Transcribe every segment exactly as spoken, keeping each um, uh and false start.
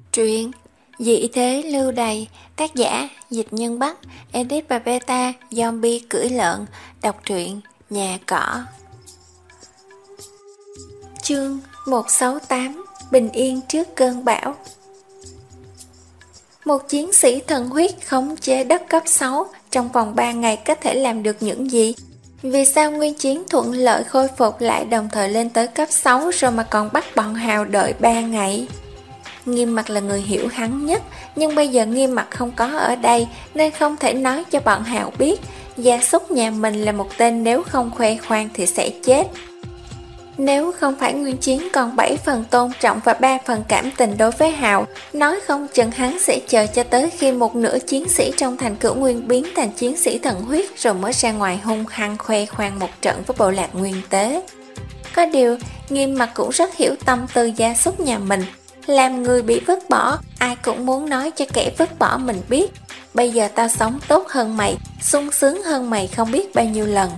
Truyện Dị thế lưu đày, tác giả Dịch Nhân Bắc, edit và beta Zombie cưỡi lợn. Đọc truyện Nhà Cỏ. Chương một sáu tám. Bình yên trước cơn bão. Một chiến sĩ thần huyết khống chế đất cấp sáu trong vòng ba ngày có thể làm được những gì? Vì sao Nguyên Chiến thuận lợi khôi phục lại đồng thời lên tới cấp sáu rồi mà còn bắt bọn Hào đợi ba ngày? Nghiêm Mặt là người hiểu hắn nhất, nhưng bây giờ Nghiêm Mặt không có ở đây nên không thể nói cho bọn Hào biết gia súc nhà mình là một tên nếu không khoe khoang thì sẽ chết. Nếu không phải Nguyên Chiến còn bảy phần tôn trọng và ba phần cảm tình đối với Hào, nói không chừng hắn sẽ chờ cho tới khi một nửa chiến sĩ trong thành Cửu Nguyên biến thành chiến sĩ thần huyết rồi mới ra ngoài hung hăng khoe khoang một trận với bộ lạc Nguyên Tế. Có điều, Nghiêm Mặt cũng rất hiểu tâm tư gia súc nhà mình. Làm người bị vứt bỏ, ai cũng muốn nói cho kẻ vứt bỏ mình biết. Bây giờ tao sống tốt hơn mày, sung sướng hơn mày không biết bao nhiêu lần.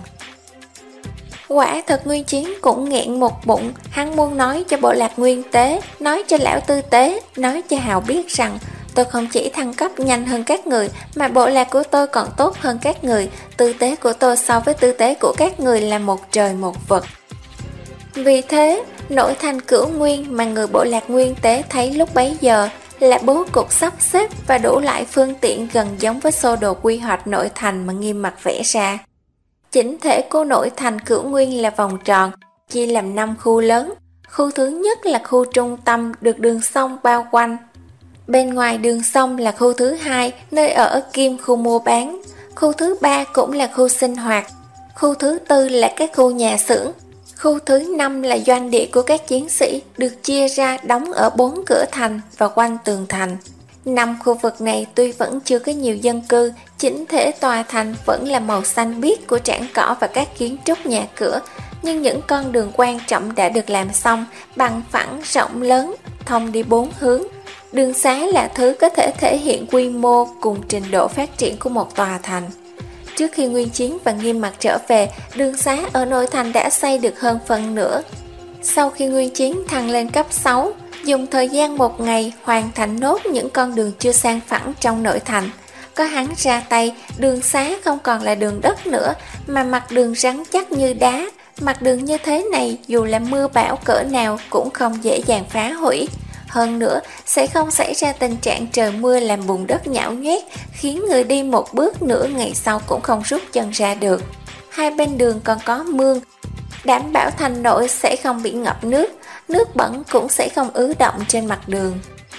Quả thật Nguyên Chiến cũng nghẹn một bụng. Hắn muốn nói cho bộ lạc Nguyên Tế, nói cho lão Tư Tế, nói cho Hào biết rằng tôi không chỉ thăng cấp nhanh hơn các người, mà bộ lạc của tôi còn tốt hơn các người. Tư tế của tôi so với tư tế của các người là một trời một vực. Vì thế, nội thành Cửu Nguyên mà người bộ lạc Nguyên Tế thấy lúc bấy giờ là bố cục sắp xếp và đủ loại phương tiện gần giống với sơ đồ quy hoạch nội thành mà Nghiêm Mặt vẽ ra. Chỉnh thể của nội thành Cửu Nguyên là vòng tròn, chia làm năm khu lớn. Khu thứ nhất là khu trung tâm được đường sông bao quanh. Bên ngoài đường sông là khu thứ hai, nơi ở kim khu mua bán. Khu thứ ba cũng là khu sinh hoạt. Khu thứ tư là các khu nhà xưởng. Khu thứ năm là doanh địa của các chiến sĩ, được chia ra đóng ở bốn cửa thành và quanh tường thành. Năm khu vực này tuy vẫn chưa có nhiều dân cư, chỉnh thể tòa thành vẫn là màu xanh biếc của trảng cỏ và các kiến trúc nhà cửa, nhưng những con đường quan trọng đã được làm xong, bằng phẳng, rộng lớn, thông đi bốn hướng. Đường xá là thứ có thể thể hiện quy mô cùng trình độ phát triển của một tòa thành. Trước khi Nguyên Chiến và Nghiêm Mặt trở về, đường xá ở nội thành đã xây được hơn phần nửa. Sau khi Nguyên Chiến thăng lên cấp sáu, dùng thời gian một ngày hoàn thành nốt những con đường chưa sang phẳng trong nội thành. Có hắn ra tay, đường xá không còn là đường đất nữa, mà mặt đường rắn chắc như đá. Mặt đường như thế này dù là mưa bão cỡ nào cũng không dễ dàng phá hủy. Hơn nữa, sẽ không xảy ra tình trạng trời mưa làm bùn đất nhão nhoét, khiến người đi một bước nửa ngày sau cũng không rút chân ra được. Hai bên đường còn có mương, đảm bảo thành nội sẽ không bị ngập nước, nước bẩn cũng sẽ không ứ động trên mặt đường.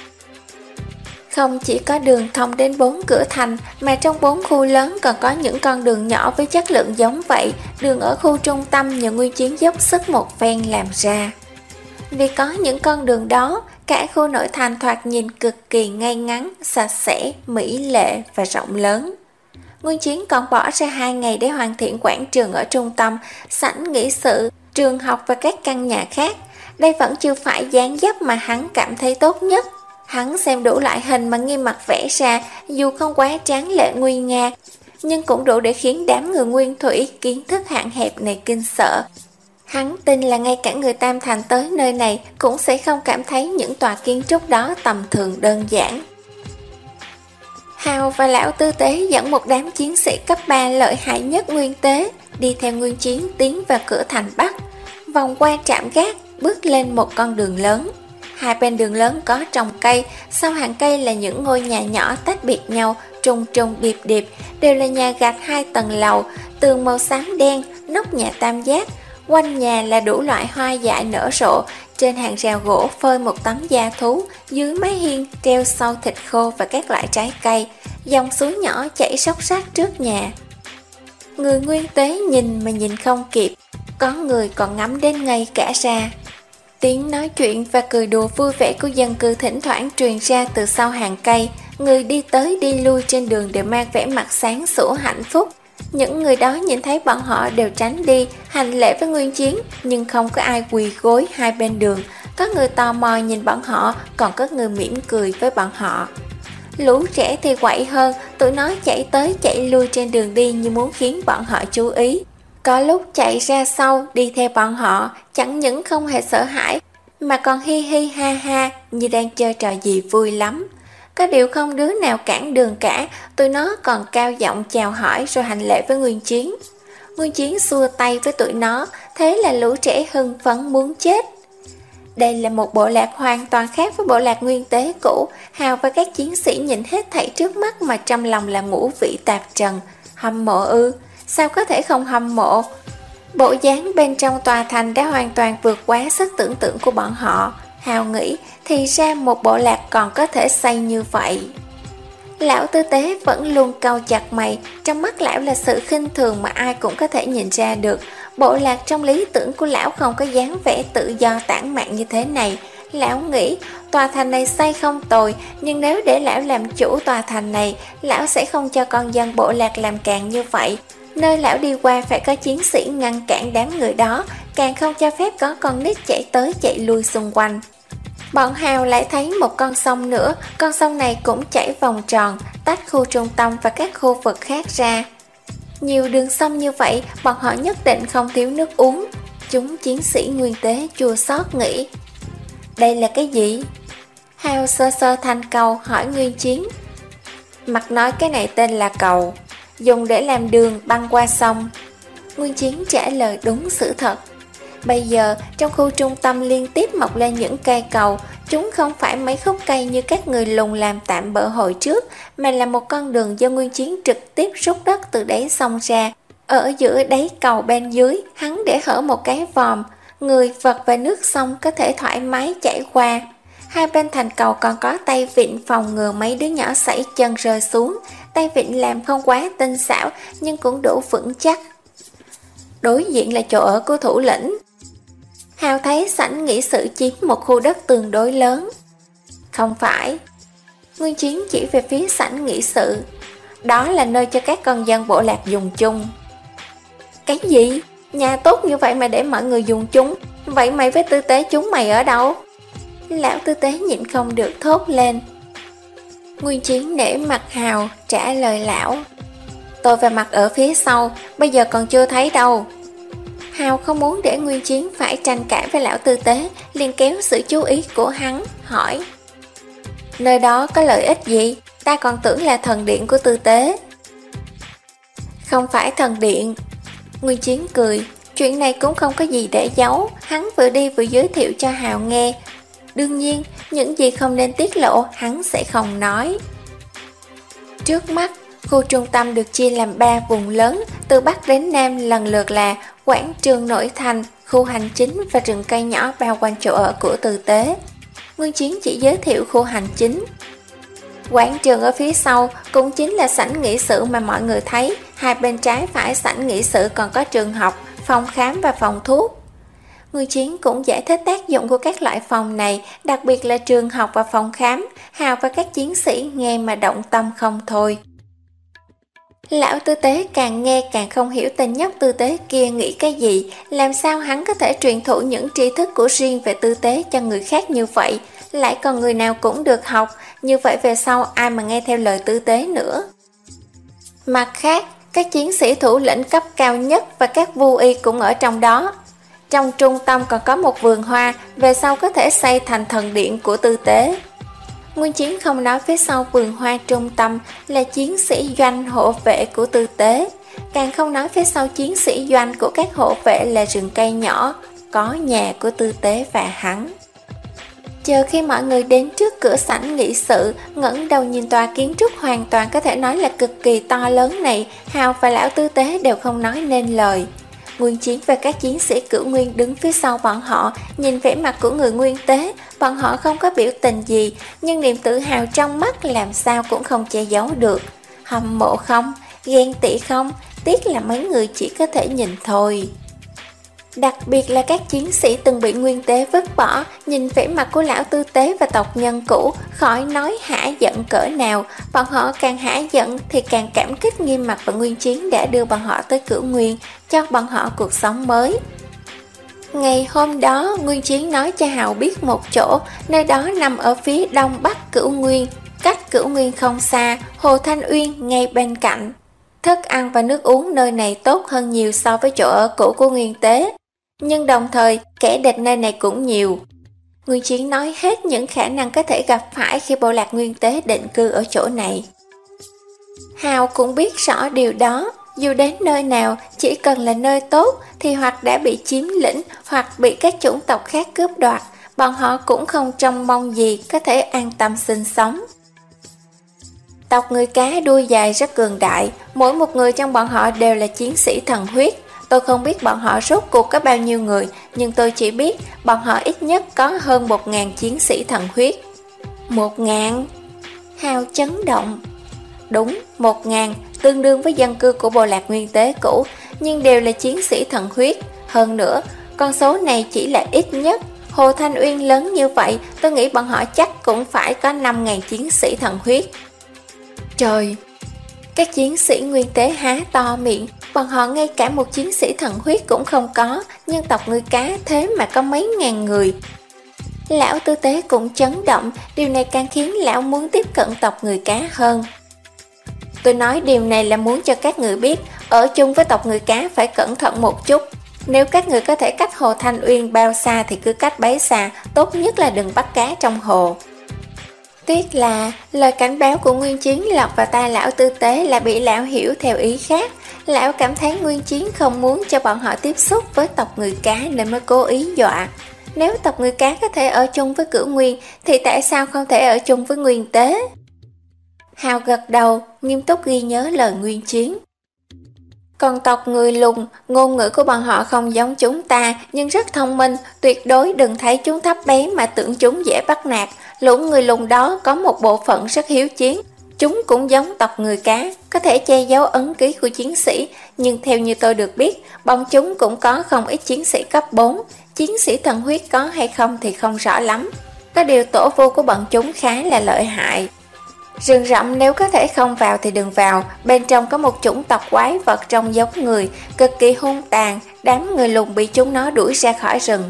Không chỉ có đường thông đến bốn cửa thành, mà trong bốn khu lớn còn có những con đường nhỏ với chất lượng giống vậy. Đường ở khu trung tâm nhờ Nguyên Chiến dốc sức một phen làm ra. Vì có những con đường đó, cả khu nội thành thoạt nhìn cực kỳ ngay ngắn, sạch sẽ, mỹ lệ và rộng lớn. Nguyên Chiến còn bỏ ra hai ngày để hoàn thiện quảng trường ở trung tâm, sảnh nghị sự, trường học và các căn nhà khác. Đây vẫn chưa phải dáng dấp mà hắn cảm thấy tốt nhất. Hắn xem đủ loại hình mà Nghiêm Mặt vẽ ra, dù không quá tráng lệ nguy nga, nhưng cũng đủ để khiến đám người Nguyên Thủy kiến thức hạn hẹp này kinh sợ. Hắn tin là ngay cả người Tam Thành tới nơi này cũng sẽ không cảm thấy những tòa kiến trúc đó tầm thường đơn giản. Hào và lão Tư Tế dẫn một đám chiến sĩ cấp ba lợi hại nhất Nguyên Tế đi theo Nguyên Chiến tiến vào cửa thành Bắc, vòng qua trạm gác, bước lên một con đường lớn. Hai bên đường lớn có trồng cây, sau hàng cây là những ngôi nhà nhỏ tách biệt nhau, trùng trùng điệp điệp, đều là nhà gạch hai tầng lầu, tường màu xám đen, nóc nhà tam giác. Quanh nhà là đủ loại hoa dại nở rộ, trên hàng rào gỗ phơi một tấm da thú, dưới mái hiên treo sâu thịt khô và các loại trái cây. Dòng suối nhỏ chảy xóc xách trước nhà. Người Nguyên Tế nhìn mà nhìn không kịp, có người còn ngắm đến ngây cả ra. Tiếng nói chuyện và cười đùa vui vẻ của dân cư thỉnh thoảng truyền ra từ sau hàng cây. Người đi tới đi lui trên đường đều mang vẻ mặt sáng sủa hạnh phúc. Những người đó nhìn thấy bọn họ đều tránh đi, hành lễ với Nguyên Chiến, nhưng không có ai quỳ gối hai bên đường. Có người tò mò nhìn bọn họ, còn có người mỉm cười với bọn họ. Lũ trẻ thì quậy hơn, tụi nó chạy tới chạy lui trên đường đi như muốn khiến bọn họ chú ý. Có lúc chạy ra sau đi theo bọn họ, chẳng những không hề sợ hãi, mà còn hi hi ha ha như đang chơi trò gì vui lắm. Có điều không đứa nào cản đường cả, tụi nó còn cao giọng chào hỏi rồi hành lễ với Nguyên Chiến. Nguyên Chiến xua tay với tụi nó, thế là lũ trẻ hưng phấn muốn chết. Đây là một bộ lạc hoàn toàn khác với bộ lạc Nguyên Tế cũ. Hào và các chiến sĩ nhìn hết thảy trước mắt mà trong lòng là ngũ vị tạp trần. Hâm mộ ư? Sao có thể không hâm mộ? Bộ dáng bên trong tòa thành đã hoàn toàn vượt quá sức tưởng tượng của bọn họ. Hào nghĩ thì ra một bộ lạc còn có thể xây như vậy. Lão tư tế vẫn luôn cau chặt mày, trong mắt lão là sự khinh thường mà ai cũng có thể nhìn ra được. Bộ lạc trong lý tưởng của lão không có dáng vẻ tự do tản mạn như thế này. Lão nghĩ tòa thành này xây không tồi, nhưng nếu để lão làm chủ tòa thành này, lão sẽ không cho con dân bộ lạc làm càng như vậy. Nơi lão đi qua phải có chiến sĩ ngăn cản đám người đó, càng không cho phép có con nít chạy tới chạy lui xung quanh. Bọn Hào lại thấy một con sông nữa, con sông này cũng chảy vòng tròn, tách khu trung tâm và các khu vực khác ra. Nhiều đường sông như vậy, bọn họ nhất định không thiếu nước uống. Chúng chiến sĩ Nguyên Tế chua xót nghĩ. Đây là cái gì? Hào sơ sơ thành cầu hỏi Nguyên Chiến. Mặt nói cái này tên là cầu, dùng để làm đường băng qua sông. Nguyên Chiến trả lời đúng sự thật. Bây giờ, trong khu trung tâm liên tiếp mọc lên những cây cầu, chúng không phải mấy khúc cây như các người lùn làm tạm bỡ hồi trước, mà là một con đường do Nguyên Chiến trực tiếp rút đất từ đáy sông ra. Ở giữa đáy cầu bên dưới, hắn để hở một cái vòm, người, vật và nước sông có thể thoải mái chảy qua. Hai bên thành cầu còn có tay vịn phòng ngừa mấy đứa nhỏ sảy chân rơi xuống. Tay vịn làm không quá tinh xảo, nhưng cũng đủ vững chắc. Đối diện là chỗ ở của thủ lĩnh. Hào thấy sảnh nghị sự chiếm một khu đất tương đối lớn. Không phải. Nguyên Chiến chỉ về phía sảnh nghị sự. Đó là nơi cho các con dân bộ lạc dùng chung. Cái gì? Nhà tốt như vậy mà để mọi người dùng chung. Vậy mày với tư tế chúng mày ở đâu? Lão tư tế nhịn không được thốt lên. Nguyên Chiến nể mặt Hào trả lời lão. Tôi và mặt ở phía sau, bây giờ còn chưa thấy đâu. Hào không muốn để Nguyên Chiến phải tranh cãi với lão tư tế, liền kéo sự chú ý của hắn, hỏi. Nơi đó có lợi ích gì? Ta còn tưởng là thần điện của tư tế. Không phải thần điện. Nguyên Chiến cười, chuyện này cũng không có gì để giấu, hắn vừa đi vừa giới thiệu cho Hào nghe. Đương nhiên, những gì không nên tiết lộ, hắn sẽ không nói. Trước mắt, khu trung tâm được chia làm ba vùng lớn, từ Bắc đến Nam lần lượt là quảng trường nội thành, khu hành chính và rừng cây nhỏ bao quanh chỗ ở của tư tế. Nguyên Chiến chỉ giới thiệu khu hành chính. Quảng trường ở phía sau cũng chính là sảnh nghị sự mà mọi người thấy, hai bên trái phải sảnh nghị sự còn có trường học, phòng khám và phòng thuốc. Nguyên Chiến cũng giải thích tác dụng của các loại phòng này, đặc biệt là trường học và phòng khám. Hào và các chiến sĩ nghe mà động tâm không thôi. Lão tư tế càng nghe càng không hiểu tên nhóc tư tế kia nghĩ cái gì, làm sao hắn có thể truyền thụ những tri thức của riêng về tư tế cho người khác như vậy, lại còn người nào cũng được học, như vậy về sau ai mà nghe theo lời tư tế nữa. Mặt khác, các chiến sĩ thủ lĩnh cấp cao nhất và các vu y cũng ở trong đó. Trong trung tâm còn có một vườn hoa, về sau có thể xây thành thần điện của tư tế. Nguyên Chiến không nói phía sau vườn hoa trung tâm là chiến sĩ doanh hộ vệ của tư tế, càng không nói phía sau chiến sĩ doanh của các hộ vệ là rừng cây nhỏ, có nhà của tư tế và hắn. Chờ khi mọi người đến trước cửa sảnh nghị sự, ngẩng đầu nhìn tòa kiến trúc hoàn toàn có thể nói là cực kỳ to lớn này, Hào và lão tư tế đều không nói nên lời. Nguyên Chiến và các chiến sĩ Cửu Nguyên đứng phía sau bọn họ, nhìn vẻ mặt của người Nguyên Tế, bọn họ không có biểu tình gì, nhưng niềm tự hào trong mắt làm sao cũng không che giấu được. Hâm mộ không? Ghen tị không? Tiếc là mấy người chỉ có thể nhìn thôi. Đặc biệt là các chiến sĩ từng bị Nguyên Tế vứt bỏ, nhìn vẻ mặt của lão tư tế và tộc nhân cũ, khỏi nói hả giận cỡ nào. Bọn họ càng hả giận thì càng cảm kích Nghiêm Mặc và Nguyên Chiến đã đưa bọn họ tới Cửu Nguyên, cho bọn họ cuộc sống mới. Ngày hôm đó, Nguyên Chiến nói cho Hào biết một chỗ, nơi đó nằm ở phía đông bắc Cửu Nguyên, cách Cửu Nguyên không xa, Hồ Thanh Uyên ngay bên cạnh. Thức ăn và nước uống nơi này tốt hơn nhiều so với chỗ ở cũ của Nguyên Tế, nhưng đồng thời kẻ địch nơi này cũng nhiều. Nguyên Chiến nói hết những khả năng có thể gặp phải khi bộ lạc nguyên tế định cư ở chỗ này. Hào cũng biết rõ điều đó, dù đến nơi nào, chỉ cần là nơi tốt thì hoặc đã bị chiếm lĩnh hoặc bị các chủng tộc khác cướp đoạt, bọn họ cũng không trông mong gì có thể an tâm sinh sống. Tộc người cá đuôi dài rất cường đại, mỗi một người trong bọn họ đều là chiến sĩ thần huyết. Tôi không biết bọn họ rốt cuộc có bao nhiêu người, nhưng tôi chỉ biết bọn họ ít nhất có hơn một ngàn chiến sĩ thần huyết. Một ngàn? Hào chấn động. Đúng, một ngàn, tương đương với dân cư của bộ lạc nguyên tế cũ, nhưng đều là chiến sĩ thần huyết. Hơn nữa, con số này chỉ là ít nhất. Hồ Thanh Uyên lớn như vậy, tôi nghĩ bọn họ chắc cũng phải có năm ngàn chiến sĩ thần huyết. Trời! Các chiến sĩ nguyên tế há to miệng, bọn họ ngay cả một chiến sĩ thần huyết cũng không có, nhưng tộc người cá thế mà có mấy ngàn người. Lão tư tế cũng chấn động, điều này càng khiến lão muốn tiếp cận tộc người cá hơn. Tôi nói điều này là muốn cho các người biết, ở chung với tộc người cá phải cẩn thận một chút. Nếu các người có thể cách Hồ Thanh Uyên bao xa thì cứ cách bấy xa, tốt nhất là đừng bắt cá trong hồ. Tiếc là lời cảnh báo của Nguyên Chiến lọt vào tai lão tư tế là bị lão hiểu theo ý khác. Lão cảm thấy Nguyên Chiến không muốn cho bọn họ tiếp xúc với tộc người cá nên mới cố ý dọa. Nếu tộc người cá có thể ở chung với Cửu Nguyên thì tại sao không thể ở chung với Nguyên Tế? Hào gật đầu, nghiêm túc ghi nhớ lời Nguyên Chiến. Còn tộc người lùn, ngôn ngữ của bọn họ không giống chúng ta nhưng rất thông minh, tuyệt đối đừng thấy chúng thấp bé mà tưởng chúng dễ bắt nạt. Lũ người lùn đó có một bộ phận rất hiếu chiến, chúng cũng giống tộc người cá, có thể che giấu ấn ký của chiến sĩ, nhưng theo như tôi được biết, bọn chúng cũng có không ít chiến sĩ cấp bốn, chiến sĩ thần huyết có hay không thì không rõ lắm. Có điều tổ vu của bọn chúng khá là lợi hại. Rừng rậm nếu có thể không vào thì đừng vào, bên trong có một chủng tộc quái vật trông giống người, cực kỳ hung tàn, đám người lùn bị chúng nó đuổi ra khỏi rừng.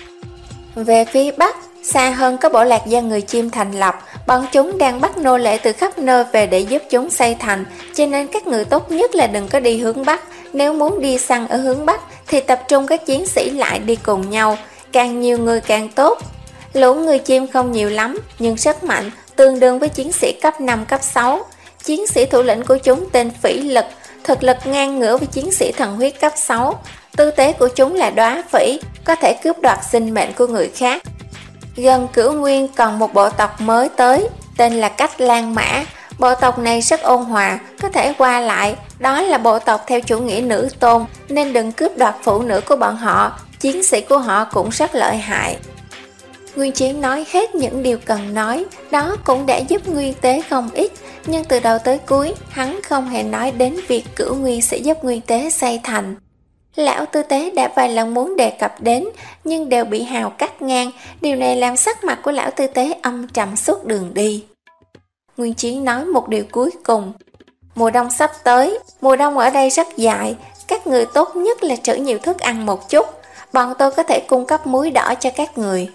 Về phía bắc, xa hơn có bộ lạc do người chim thành lập, bọn chúng đang bắt nô lệ từ khắp nơi về để giúp chúng xây thành, cho nên các người tốt nhất là đừng có đi hướng bắc, nếu muốn đi săn ở hướng bắc thì tập trung các chiến sĩ lại đi cùng nhau, càng nhiều người càng tốt. Lũ người chim không nhiều lắm, nhưng rất mạnh, tương đương với chiến sĩ cấp năm, cấp sáu. Chiến sĩ thủ lĩnh của chúng tên Phỉ Lực, thực lực ngang ngửa với chiến sĩ thần huyết cấp sáu. Tư tế của chúng là đóa phỉ, có thể cướp đoạt sinh mệnh của người khác. Gần Cửu Nguyên còn một bộ tộc mới tới, tên là Cách Lan Mã. Bộ tộc này rất ôn hòa, có thể qua lại, đó là bộ tộc theo chủ nghĩa nữ tôn, nên đừng cướp đoạt phụ nữ của bọn họ, chiến sĩ của họ cũng rất lợi hại. Nguyên Chiến nói hết những điều cần nói, đó cũng đã giúp Nguyên Tế không ít, nhưng từ đầu tới cuối, hắn không hề nói đến việc Cửu Nguyên sẽ giúp Nguyên Tế xây thành. Lão tư tế đã vài lần muốn đề cập đến, nhưng đều bị Hào cắt ngang, điều này làm sắc mặt của lão tư tế âm trầm suốt đường đi. Nguyên Chiến nói một điều cuối cùng. Mùa đông sắp tới, mùa đông ở đây rất dài, các người tốt nhất là trữ nhiều thức ăn một chút, bọn tôi có thể cung cấp muối đỏ cho các người.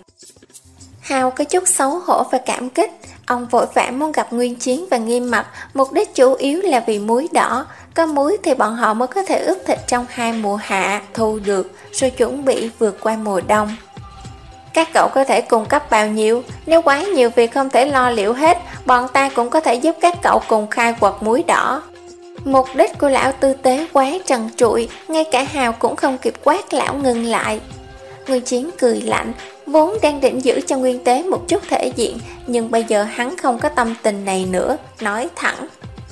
Hào có chút xấu hổ và cảm kích, ông vội vã muốn gặp Nguyên Chiến và Nghiêm Mặt, mục đích chủ yếu là vì muối đỏ, có muối thì bọn họ mới có thể ướp thịt trong hai mùa hạ, thu được, rồi chuẩn bị vượt qua mùa đông. Các cậu có thể cung cấp bao nhiêu? Nếu quá nhiều việc không thể lo liệu hết, bọn ta cũng có thể giúp các cậu cùng khai quật muối đỏ. Mục đích của lão tư tế quá trần trụi, ngay cả Hào cũng không kịp quát lão ngừng lại. Nguyên Chiến cười lạnh, vốn đang định giữ cho Nguyên Tế một chút thể diện, nhưng bây giờ hắn không có tâm tình này nữa, nói thẳng.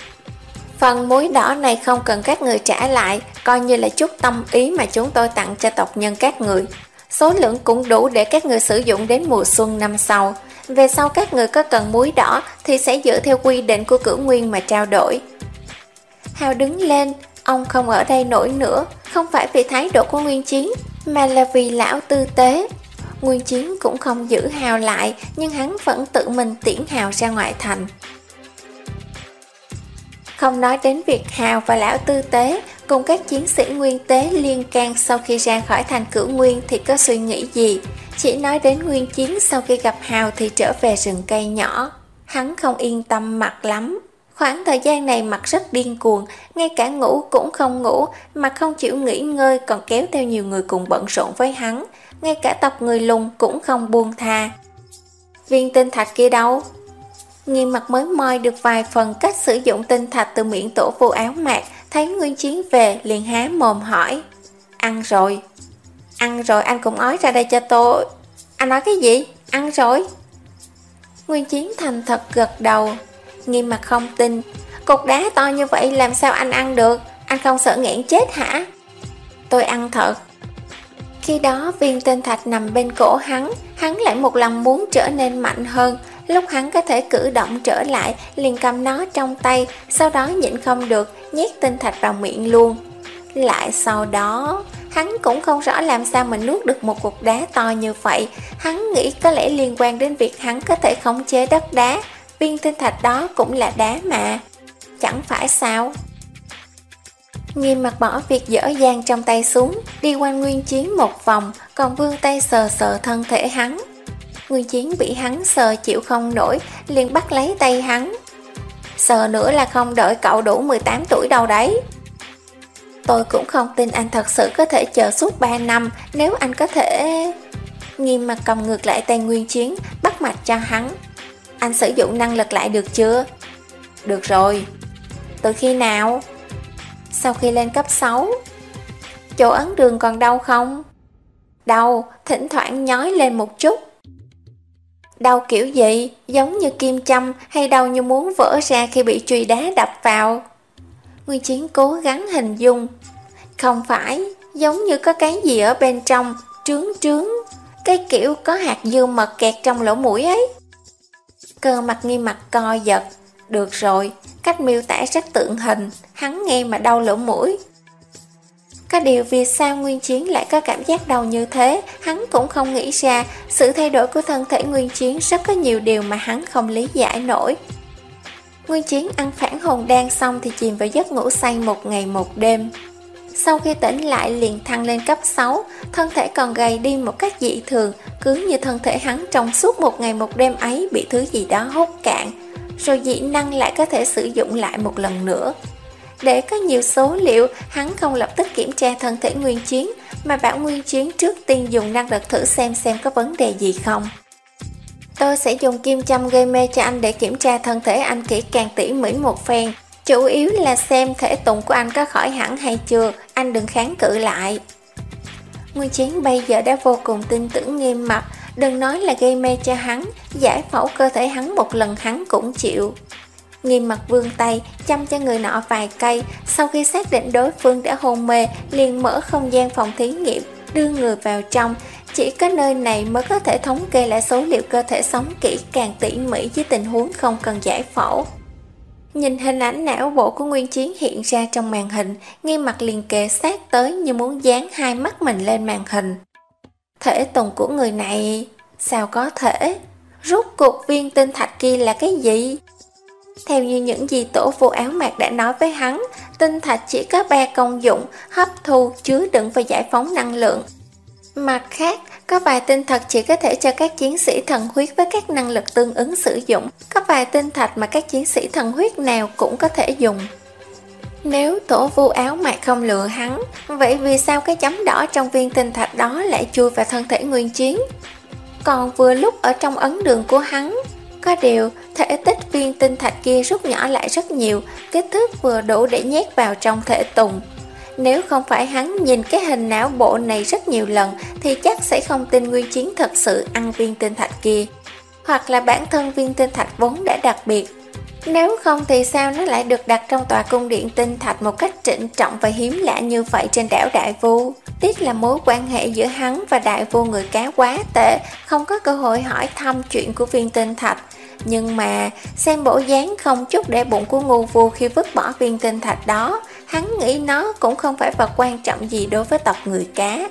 Phần muối đỏ này không cần các người trả lại, coi như là chút tâm ý mà chúng tôi tặng cho tộc nhân các người. Số lượng cũng đủ để các người sử dụng đến mùa xuân năm sau. Về sau các người có cần muối đỏ thì sẽ dựa theo quy định của Cửu Nguyên mà trao đổi. Hào đứng lên, ông không ở đây nổi nữa, không phải vì thái độ của Nguyên Chiến, mà là vì lão tư tế. Nguyên Chiến cũng không giữ Hào lại, nhưng hắn vẫn tự mình tiễn Hào ra ngoại thành. Không nói đến việc Hào và lão tư tế cùng các chiến sĩ nguyên tế liên can sau khi ra khỏi thành Cửu Nguyên thì có suy nghĩ gì, chỉ nói đến Nguyên Chiến sau khi gặp Hào thì trở về rừng cây nhỏ. Hắn không yên tâm mặt lắm. Khoảng thời gian này mặt rất điên cuồng, ngay cả ngủ cũng không ngủ, mặt không chịu nghỉ ngơi còn kéo theo nhiều người cùng bận rộn với hắn. ngay cả tộc người lùn cũng không buông tha. Viên tinh thạch kia đâu? Nghiêm Mặt mới moi được vài phần cách sử dụng tinh thạch từ miệng Tổ Vu áo mạc, thấy Nguyên Chiến về liền há mồm hỏi. Ăn rồi. Ăn rồi, anh cũng ói ra đây cho tôi. Anh nói cái gì? Ăn rồi. Nguyên Chiến thành thật gật đầu. Nghiêm Mặt không tin. Cục đá to như vậy làm sao anh ăn được? Anh không sợ nghẹn chết hả? Tôi ăn thật. Khi đó viên tinh thạch nằm bên cổ hắn, hắn lại một lần muốn trở nên mạnh hơn. Lúc hắn có thể cử động trở lại, liền cầm nó trong tay, sau đó nhịn không được, nhét tinh thạch vào miệng luôn. Lại sau đó, hắn cũng không rõ làm sao mình nuốt được một cục đá to như vậy. Hắn nghĩ có lẽ liên quan đến việc hắn có thể khống chế đất đá. Viên tinh thạch đó cũng là đá mà. Chẳng phải sao? Nghiêm Mặt bỏ việc dở dang trong tay xuống, đi quanh Nguyên Chiến một vòng, còn vươn tay sờ sờ thân thể hắn. Nguyên Chiến bị hắn sờ chịu không nổi, liền bắt lấy tay hắn. Sờ nữa là không đợi cậu đủ mười tám tuổi đâu đấy. Tôi cũng không tin anh thật sự có thể chờ suốt ba năm, nếu anh có thể... Nghiêm Mặt cầm ngược lại tay Nguyên Chiến, bắt mạch cho hắn. Anh sử dụng năng lực lại được chưa? Được rồi. Từ khi nào? Sau khi lên cấp sáu. Chỗ ấn đường còn đau không? Đau, thỉnh thoảng nhói lên một chút. Đau kiểu gì? Giống như kim châm hay đau như muốn vỡ ra khi bị chùy đá đập vào? Nguyên Chiến cố gắng hình dung. Không phải, giống như có cái gì ở bên trong, trướng trướng, cái kiểu có hạt dưa mật kẹt trong lỗ mũi ấy. Cơ mặt Nghiêm Mặt co giật. Được rồi, cách miêu tả rất tượng hình, hắn nghe mà đau lỗ mũi. Có điều vì sao Nguyên Chiến lại có cảm giác đau như thế, hắn cũng không nghĩ ra. Sự thay đổi của thân thể Nguyên Chiến rất có nhiều điều mà hắn không lý giải nổi. Nguyên Chiến ăn phản hồn đan xong thì chìm vào giấc ngủ say một ngày một đêm. Sau khi tỉnh lại liền thăng lên cấp sáu, thân thể còn gầy đi một cách dị thường, cứ như thân thể hắn trong suốt một ngày một đêm ấy bị thứ gì đó hút cạn, rồi dị năng lại có thể sử dụng lại một lần nữa. Để có nhiều số liệu, hắn không lập tức kiểm tra thân thể Nguyên Chiến, mà bảo Nguyên Chiến trước tiên dùng năng lực thử xem xem có vấn đề gì không. Tôi sẽ dùng kim châm gây mê cho anh để kiểm tra thân thể anh kỹ càng tỉ mỉ một phen. Chủ yếu là xem thể tùng của anh có khỏi hẳn hay chưa, anh đừng kháng cự lại. Nguyên Chiến bây giờ đã vô cùng tin tưởng Nghiêm Mặt, đừng nói là gây mê cho hắn, giải phẫu cơ thể hắn một lần hắn cũng chịu. Nghiêm Mặt vươn tay, chăm cho người nọ vài cây, sau khi xác định đối phương đã hôn mê, liền mở không gian phòng thí nghiệm, đưa người vào trong. Chỉ có nơi này mới có thể thống kê lại số liệu cơ thể sống kỹ càng tỉ mỉ với tình huống không cần giải phẫu. Nhìn hình ảnh não bộ của Nguyên Chiến hiện ra trong màn hình, Nghiêm Mặt liền kề sát tới như muốn dán hai mắt mình lên màn hình. Thể tùng của người này... sao có thể? Rốt cuộc viên tinh thạch kia là cái gì? Theo như những gì Tổ Vu áo mạc đã nói với hắn, tinh thạch chỉ có ba công dụng: hấp thu, chứa đựng và giải phóng năng lượng. Mặt khác, có vài tinh thạch chỉ có thể cho các chiến sĩ thần huyết với các năng lực tương ứng sử dụng. Có vài tinh thạch mà các chiến sĩ thần huyết nào cũng có thể dùng. Nếu Tổ Vu áo mạc không lừa hắn, vậy vì sao cái chấm đỏ trong viên tinh thạch đó lại chui vào thân thể Nguyên Chiến? Còn vừa lúc ở trong ấn đường của hắn. Có điều, thể tích viên tinh thạch kia rút nhỏ lại rất nhiều, kích thước vừa đủ để nhét vào trong thể tùng. Nếu không phải hắn nhìn cái hình não bộ này rất nhiều lần thì chắc sẽ không tin Nguyên Chiến thật sự ăn viên tinh thạch kia. Hoặc là bản thân viên tinh thạch vốn đã đặc biệt. Nếu không thì sao nó lại được đặt trong tòa cung điện tinh thạch một cách trịnh trọng và hiếm lạ như vậy trên đảo Đại Vu? Tiếc là mối quan hệ giữa hắn và Đại Vu người cá quá tệ, không có cơ hội hỏi thăm chuyện của viên tinh thạch. Nhưng mà xem bộ dáng không chút để bụng của ngu vu khi vứt bỏ viên tinh thạch đó, hắn nghĩ nó cũng không phải vật quan trọng gì đối với tộc người cá.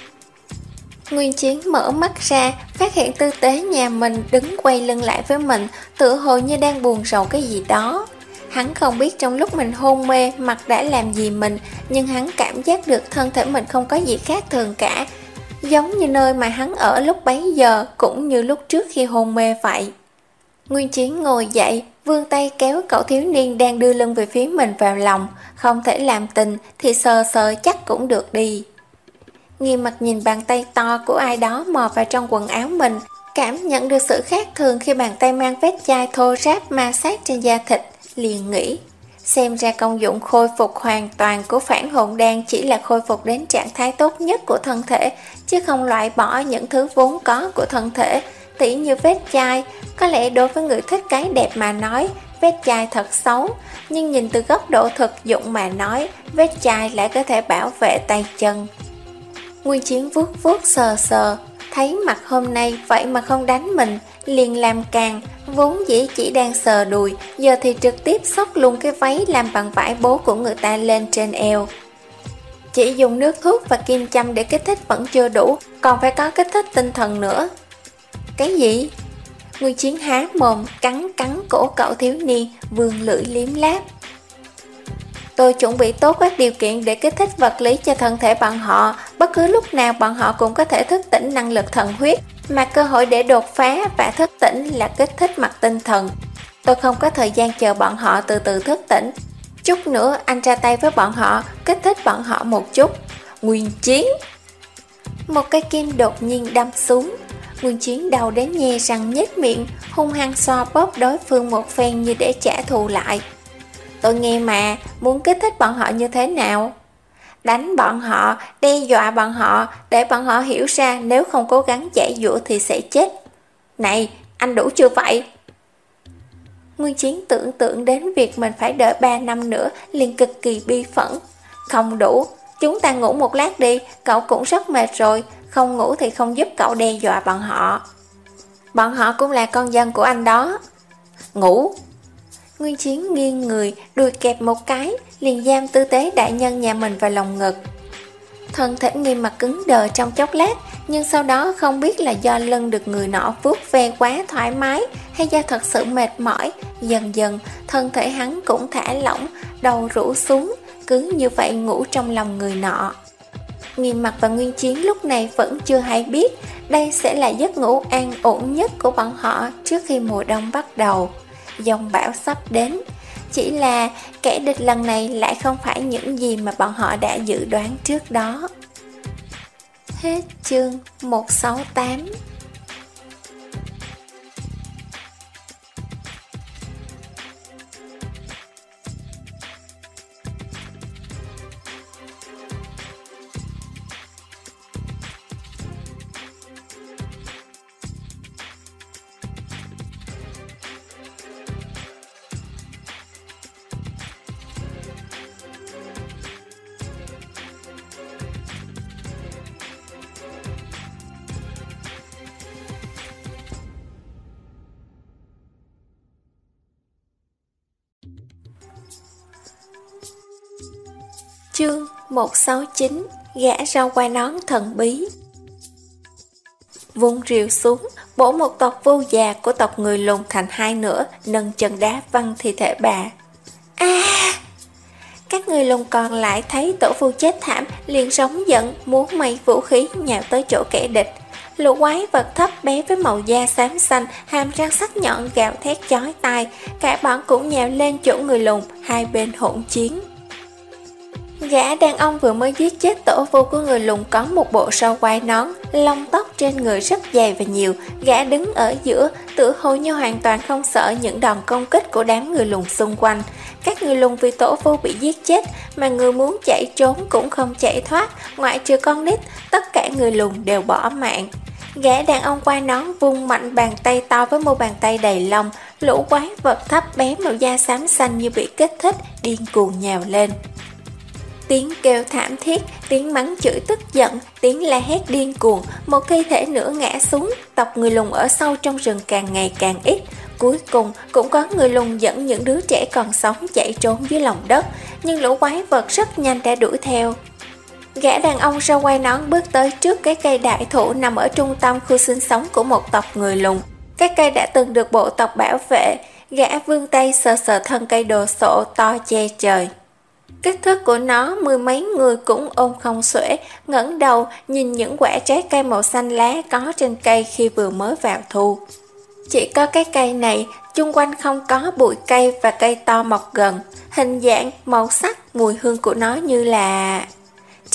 Nguyên Chiến mở mắt ra, phát hiện tư tế nhà mình đứng quay lưng lại với mình, tựa hồ như đang buồn rầu cái gì đó. Hắn không biết trong lúc mình hôn mê mặt đã làm gì mình, nhưng hắn cảm giác được thân thể mình không có gì khác thường cả, giống như nơi mà hắn ở lúc bấy giờ, cũng như lúc trước khi hôn mê vậy. Nguyên Chiến ngồi dậy, vươn tay kéo cậu thiếu niên đang đưa lưng về phía mình vào lòng, không thể làm tình thì sờ sờ chắc cũng được đi. Nghiêm mặt nhìn bàn tay to của ai đó mò vào trong quần áo mình, cảm nhận được sự khác thường khi bàn tay mang vết chai thô ráp ma sát trên da thịt, liền nghĩ. Xem ra công dụng khôi phục hoàn toàn của phản hồn đan chỉ là khôi phục đến trạng thái tốt nhất của thân thể, chứ không loại bỏ những thứ vốn có của thân thể, tỉ như vết chai. Có lẽ đối với người thích cái đẹp mà nói, vết chai thật xấu, nhưng nhìn từ góc độ thực dụng mà nói, vết chai lại có thể bảo vệ tay chân. Nguyên Chiến vuốt vuốt sờ sờ, thấy mặt hôm nay vậy mà không đánh mình, liền làm càng, vốn dĩ chỉ đang sờ đùi, giờ thì trực tiếp xốc luôn cái váy làm bằng vải bố của người ta lên trên eo. Chỉ dùng nước thuốc và kim châm để kích thích vẫn chưa đủ, còn phải có kích thích tinh thần nữa. Cái gì? Nguyên Chiến há mồm, cắn cắn cổ cậu thiếu niên, vươn lưỡi liếm láp. Tôi chuẩn bị tốt các điều kiện để kích thích vật lý cho thân thể bọn họ, bất cứ lúc nào bọn họ cũng có thể thức tỉnh năng lực thần huyết, mà cơ hội để đột phá và thức tỉnh là kích thích mặt tinh thần. Tôi không có thời gian chờ bọn họ từ từ thức tỉnh. Chút nữa anh ra tay với bọn họ, kích thích bọn họ một chút. Nguyên Chiến! Một cây kim đột nhiên đâm xuống. Nguyên Chiến đau đến nhe răng nhếch miệng, hung hăng xoa bóp đối phương một phen như để trả thù lại. Tôi nghe mà, muốn kích thích bọn họ như thế nào? Đánh bọn họ, đe dọa bọn họ, để bọn họ hiểu ra nếu không cố gắng giải dụa thì sẽ chết. Này, anh đủ chưa vậy? Nguyên Chiến tưởng tượng đến việc mình phải đợi ba năm nữa, liền cực kỳ bi phẫn. Không đủ, chúng ta ngủ một lát đi, cậu cũng rất mệt rồi, không ngủ thì không giúp cậu đe dọa bọn họ. Bọn họ cũng là con dân của anh đó. Ngủ. Nguyên Chiến nghiêng người, đùi kẹp một cái, liền giam tư tế đại nhân nhà mình vào lòng ngực. Thân thể Nghiêm mặt cứng đờ trong chốc lát, nhưng sau đó không biết là do lưng được người nọ vuốt ve quá thoải mái, hay do thật sự mệt mỏi, dần dần thân thể hắn cũng thả lỏng, đầu rũ xuống, cứ như vậy ngủ trong lòng người nọ. Nghiêm mặt và Nguyên Chiến lúc này vẫn chưa hay biết đây sẽ là giấc ngủ an ổn nhất của bọn họ trước khi mùa đông bắt đầu. Dòng bão sắp đến, chỉ là kẻ địch lần này lại không phải những gì mà bọn họ đã dự đoán trước đó. Hết chương một sáu tám. Chương một sáu chín. Gã rau quai nón thần bí. Vung rìu xuống, bổ một tộc vô già của tộc người lùn thành hai nửa, nâng chân đá văng thi thể bà. A! À! Các người lùn còn lại thấy tổ phu chết thảm, liền sống giận, muốn mây vũ khí nhào tới chỗ kẻ địch. Lũ quái vật thấp bé với màu da xám xanh, hàm răng sắc nhọn gào thét chói tai, cả bọn cũng nhào lên chỗ người lùn, hai bên hỗn chiến. Gã đàn ông vừa mới giết chết tổ vu của người lùn có một bộ râu quai nón, lông tóc trên người rất dày và nhiều. Gã đứng ở giữa, tựa hồ như hoàn toàn không sợ những đòn công kích của đám người lùn xung quanh. Các người lùn vì tổ vu bị giết chết, mà người muốn chạy trốn cũng không chạy thoát, ngoại trừ con nít, tất cả người lùn đều bỏ mạng. Gã đàn ông quai nón vung mạnh bàn tay to với một bàn tay đầy lông, lũ quái vật thấp bé màu da xám xanh như bị kích thích, điên cuồng nhào lên. Tiếng kêu thảm thiết, tiếng mắng chửi tức giận, tiếng la hét điên cuồng, một thi thể nữa ngã xuống, tộc người lùn ở sâu trong rừng càng ngày càng ít. Cuối cùng cũng có người lùn dẫn những đứa trẻ còn sống chạy trốn dưới lòng đất, nhưng lũ quái vật rất nhanh đã đuổi theo. Gã đàn ông râu quai nón bước tới trước cái cây đại thụ nằm ở trung tâm khu sinh sống của một tộc người lùn. Cái cây đã từng được bộ tộc bảo vệ, gã vươn tay sờ sờ thân cây đồ sộ to che trời. Kích thước của nó mười mấy người cũng ôm không xuể, ngẩng đầu nhìn những quả trái cây màu xanh lá có trên cây khi vừa mới vào thu. Chỉ có cái cây này, chung quanh không có bụi cây và cây to mọc gần. Hình dạng, màu sắc, mùi hương của nó như là...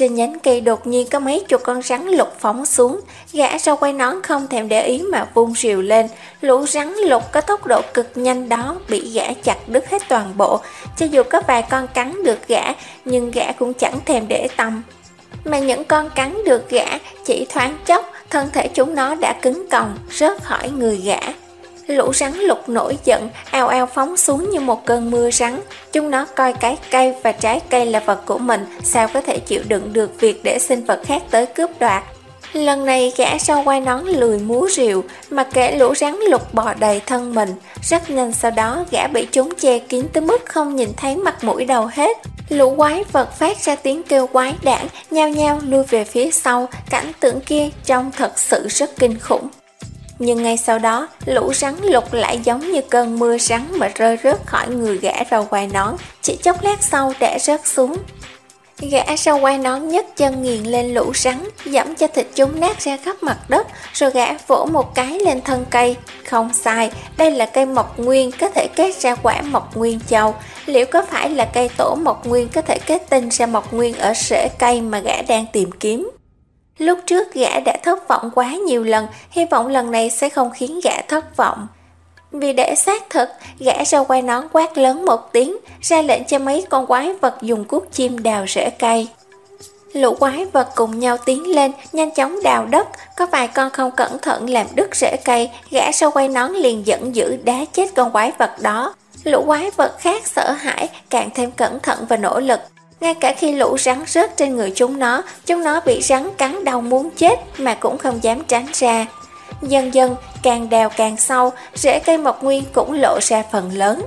Trên nhánh cây đột nhiên có mấy chục con rắn lục phóng xuống, gã râu quai nón không thèm để ý mà vung rìu lên. Lũ rắn lục có tốc độ cực nhanh đó bị gã chặt đứt hết toàn bộ. Cho dù có vài con cắn được gã, nhưng gã cũng chẳng thèm để tâm. Mà những con cắn được gã chỉ thoáng chốc, thân thể chúng nó đã cứng còng, rớt khỏi người gã. Lũ rắn lục nổi giận, ào ào phóng xuống như một cơn mưa rắn. Chúng nó coi cái cây và trái cây là vật của mình, sao có thể chịu đựng được việc để sinh vật khác tới cướp đoạt. Lần này gã râu quai nón lười múa rìu, mà kể lũ rắn lục bò đầy thân mình. Rất nhanh sau đó gã bị chúng che kín tới mức không nhìn thấy mặt mũi đầu hết. Lũ quái vật phát ra tiếng kêu quái đản, nhao nhao lui về phía sau. Cảnh tượng kia trông thật sự rất kinh khủng. Nhưng ngay sau đó, lũ rắn lục lại giống như cơn mưa rắn mà rơi rớt khỏi người gã râu quai nón, chỉ chốc lát sau đã rớt xuống. Gã râu quai nón nhấc chân nghiền lên lũ rắn, dẫm cho thịt chúng nát ra khắp mặt đất, rồi gã vỗ một cái lên thân cây. Không sai, đây là cây mộc nguyên có thể kết ra quả mộc nguyên châu. Liệu có phải là cây tổ mộc nguyên có thể kết tinh ra mộc nguyên ở rễ cây mà gã đang tìm kiếm? Lúc trước gã đã thất vọng quá nhiều lần, hy vọng lần này sẽ không khiến gã thất vọng. Vì để xác thực, gã râu quai nón quát lớn một tiếng, ra lệnh cho mấy con quái vật dùng cuốc chim đào rễ cây. Lũ quái vật cùng nhau tiến lên, nhanh chóng đào đất, có vài con không cẩn thận làm đứt rễ cây, gã râu quai nón liền giận dữ đá chết con quái vật đó. Lũ quái vật khác sợ hãi, càng thêm cẩn thận và nỗ lực. Ngay cả khi lũ rắn rớt trên người chúng nó, chúng nó bị rắn cắn đau muốn chết mà cũng không dám tránh ra. Dần dần, càng đào càng sâu, rễ cây mộc nguyên cũng lộ ra phần lớn.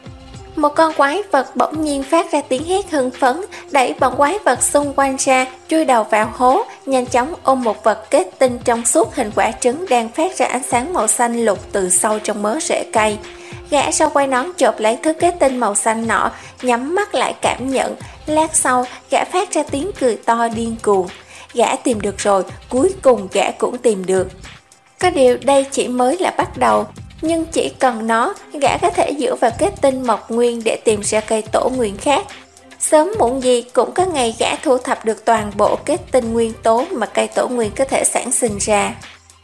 Một con quái vật bỗng nhiên phát ra tiếng hét hưng phấn, đẩy bọn quái vật xung quanh ra, chui đầu vào hố, nhanh chóng ôm một vật kết tinh trong suốt hình quả trứng đang phát ra ánh sáng màu xanh lục từ sâu trong mớ rễ cây. Gã râu quai nón chộp lấy thứ kết tinh màu xanh nọ, nhắm mắt lại cảm nhận. Lát sau, gã phát ra tiếng cười to điên cuồng. Gã tìm được rồi, cuối cùng gã cũng tìm được. Có điều đây chỉ mới là bắt đầu, nhưng chỉ cần nó, gã có thể dựa vào kết tinh mộc nguyên để tìm ra cây tổ nguyên khác. Sớm muộn gì cũng có ngày gã thu thập được toàn bộ kết tinh nguyên tố mà cây tổ nguyên có thể sản sinh ra.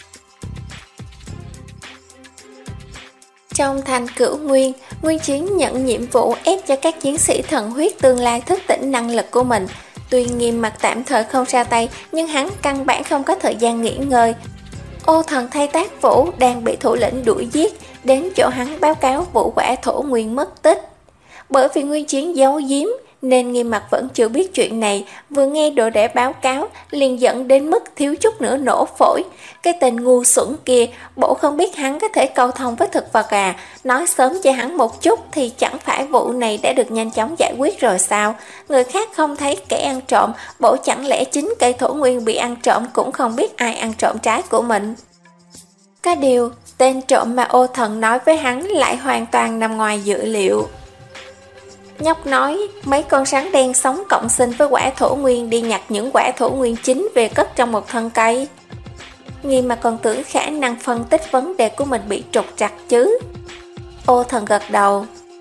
Trong thành Cửu Nguyên, Nguyên Chiến nhận nhiệm vụ ép cho các chiến sĩ thần huyết tương lai thức tỉnh năng lực của mình. Tuy Nghiêm Mặt tạm thời không ra tay, nhưng hắn căn bản không có thời gian nghỉ ngơi. Ô Thần thay Tác Vũ đang bị thủ lĩnh đuổi giết, đến chỗ hắn báo cáo vụ quả thổ nguyên mất tích. Bởi vì Nguyên Chiến giấu giếm, nên Nghiêm Mặt vẫn chưa biết chuyện này, vừa nghe đồ đệ báo cáo, liền giận đến mức thiếu chút nữa nổ phổi. Cái tên ngu xuẩn kia, bộ không biết hắn có thể câu thông với thực vật à, nói sớm cho hắn một chút thì chẳng phải vụ này đã được nhanh chóng giải quyết rồi sao? Người khác không thấy kẻ ăn trộm, bộ chẳng lẽ chính cây thổ nguyên bị ăn trộm cũng không biết ai ăn trộm trái của mình? Có điều, tên trộm mà Ô Thần nói với hắn lại hoàn toàn nằm ngoài dự liệu. Nhóc nói, mấy con rắn đen sống cộng sinh với quả thổ nguyên đi nhặt những quả thổ nguyên chính về cất trong một thân cây. Nghiêm mà còn tưởng khả năng phân tích vấn đề của mình bị trục trặc chứ. Ô Thần gật đầu.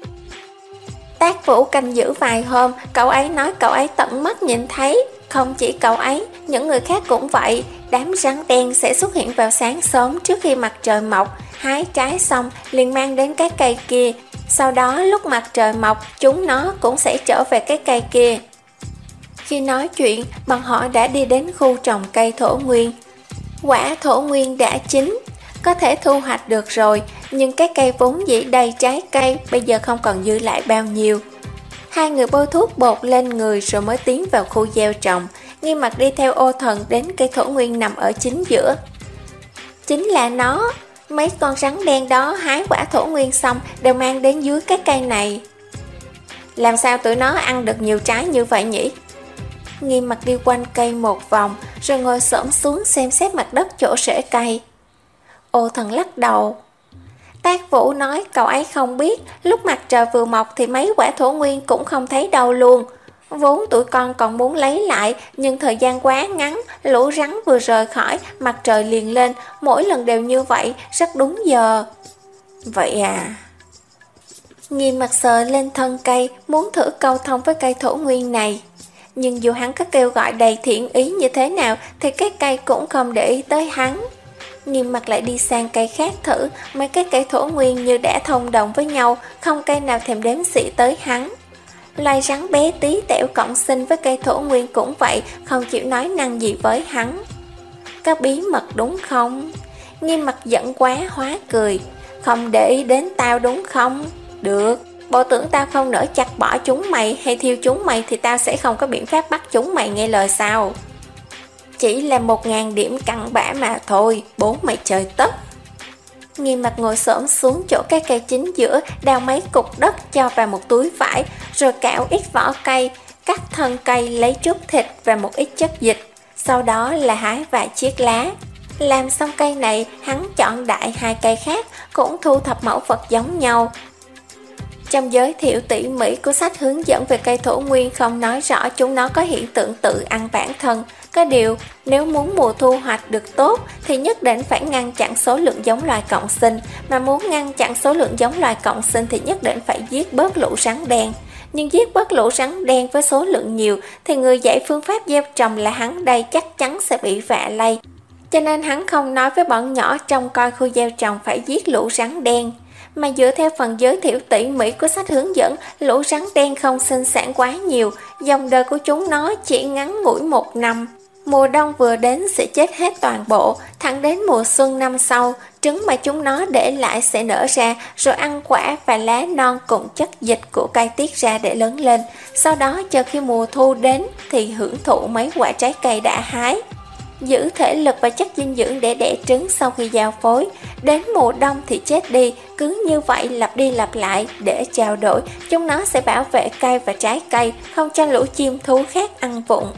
Tác Vũ canh giữ vài hôm, cậu ấy nói cậu ấy tận mắt nhìn thấy. Không chỉ cậu ấy, những người khác cũng vậy. Đám rắn đen sẽ xuất hiện vào sáng sớm trước khi mặt trời mọc, hái trái xong liền mang đến cái cây kia. Sau đó lúc mặt trời mọc, chúng nó cũng sẽ trở về cái cây kia. Khi nói chuyện, bọn họ đã đi đến khu trồng cây thổ nguyên. Quả thổ nguyên đã chín, có thể thu hoạch được rồi, nhưng cái cây vốn dĩ đầy trái cây bây giờ không còn dư lại bao nhiêu. Hai người bôi thuốc bột lên người rồi mới tiến vào khu gieo trồng. Nghiêm Mặt đi theo Ô Thần đến cây thổ nguyên nằm ở chính giữa. Chính là nó. Mấy con rắn đen đó hái quả thổ nguyên xong đều mang đến dưới cái cây này. Làm sao tụi nó ăn được nhiều trái như vậy nhỉ? Nghiêm Mặt đi quanh cây một vòng, rồi ngồi xổm xuống xem xét mặt đất chỗ rễ cây. Ô Thần lắc đầu. Tác Vũ nói cậu ấy không biết, lúc mặt trời vừa mọc thì mấy quả thổ nguyên cũng không thấy đâu luôn. Vốn tụi con còn muốn lấy lại, nhưng thời gian quá ngắn, lũ rắn vừa rời khỏi, mặt trời liền lên, mỗi lần đều như vậy, rất đúng giờ. Vậy à? Nghiêm Mặt sờ lên thân cây, muốn thử câu thông với cây thổ nguyên này. Nhưng dù hắn có kêu gọi đầy thiện ý như thế nào thì cái cây cũng không để ý tới hắn. Nghiêm Mặt lại đi sang cây khác thử, mấy cái cây thổ nguyên như đã thông đồng với nhau, không cây nào thèm đếm xỉa tới hắn. Loài rắn bé tí tẹo cộng sinh với cây thổ nguyên cũng vậy, không chịu nói năng gì với hắn. Có bí mật đúng không? Nghiêm Mặt giận quá hóa cười. Không để ý đến tao đúng không? Được, bộ tưởng tao không nỡ chặt bỏ chúng mày hay thiêu chúng mày thì tao sẽ không có biện pháp bắt chúng mày nghe lời sao? Chỉ là một ngàn điểm cặn bã mà thôi, bố mày trời tất. Nghiêm Mặt ngồi xổm xuống chỗ cái cây chính giữa, đào mấy cục đất cho vào một túi vải, rồi cạo ít vỏ cây, cắt thân cây lấy chút thịt và một ít chất dịch. Sau đó là hái vài chiếc lá. Làm xong cây này, hắn chọn đại hai cây khác, cũng thu thập mẫu vật giống nhau. Trong giới thiệu tỉ mỉ của sách hướng dẫn về cây thổ nguyên không nói rõ chúng nó có hiện tượng tự ăn bản thân. Có điều, nếu muốn mùa thu hoạch được tốt thì nhất định phải ngăn chặn số lượng giống loài cộng sinh, mà muốn ngăn chặn số lượng giống loài cộng sinh thì nhất định phải giết bớt lũ rắn đen. Nhưng giết bớt lũ rắn đen với số lượng nhiều thì người dạy phương pháp gieo trồng là hắn đây chắc chắn sẽ bị vạ lây. Cho nên hắn không nói với bọn nhỏ trông coi khu gieo trồng phải giết lũ rắn đen. Mà dựa theo phần giới thiệu tỉ mỉ của sách hướng dẫn, lũ rắn đen không sinh sản quá nhiều, dòng đời của chúng nó chỉ ngắn ngủi một năm. Mùa đông vừa đến sẽ chết hết toàn bộ, thẳng đến mùa xuân năm sau, trứng mà chúng nó để lại sẽ nở ra, rồi ăn quả và lá non cùng chất dịch của cây tiết ra để lớn lên. Sau đó chờ khi mùa thu đến thì hưởng thụ mấy quả trái cây đã hái. Giữ thể lực và chất dinh dưỡng để đẻ trứng sau khi giao phối. Đến mùa đông thì chết đi, cứ như vậy lặp đi lặp lại để trao đổi. Chúng nó sẽ bảo vệ cây và trái cây, không cho lũ chim thú khác ăn vụng.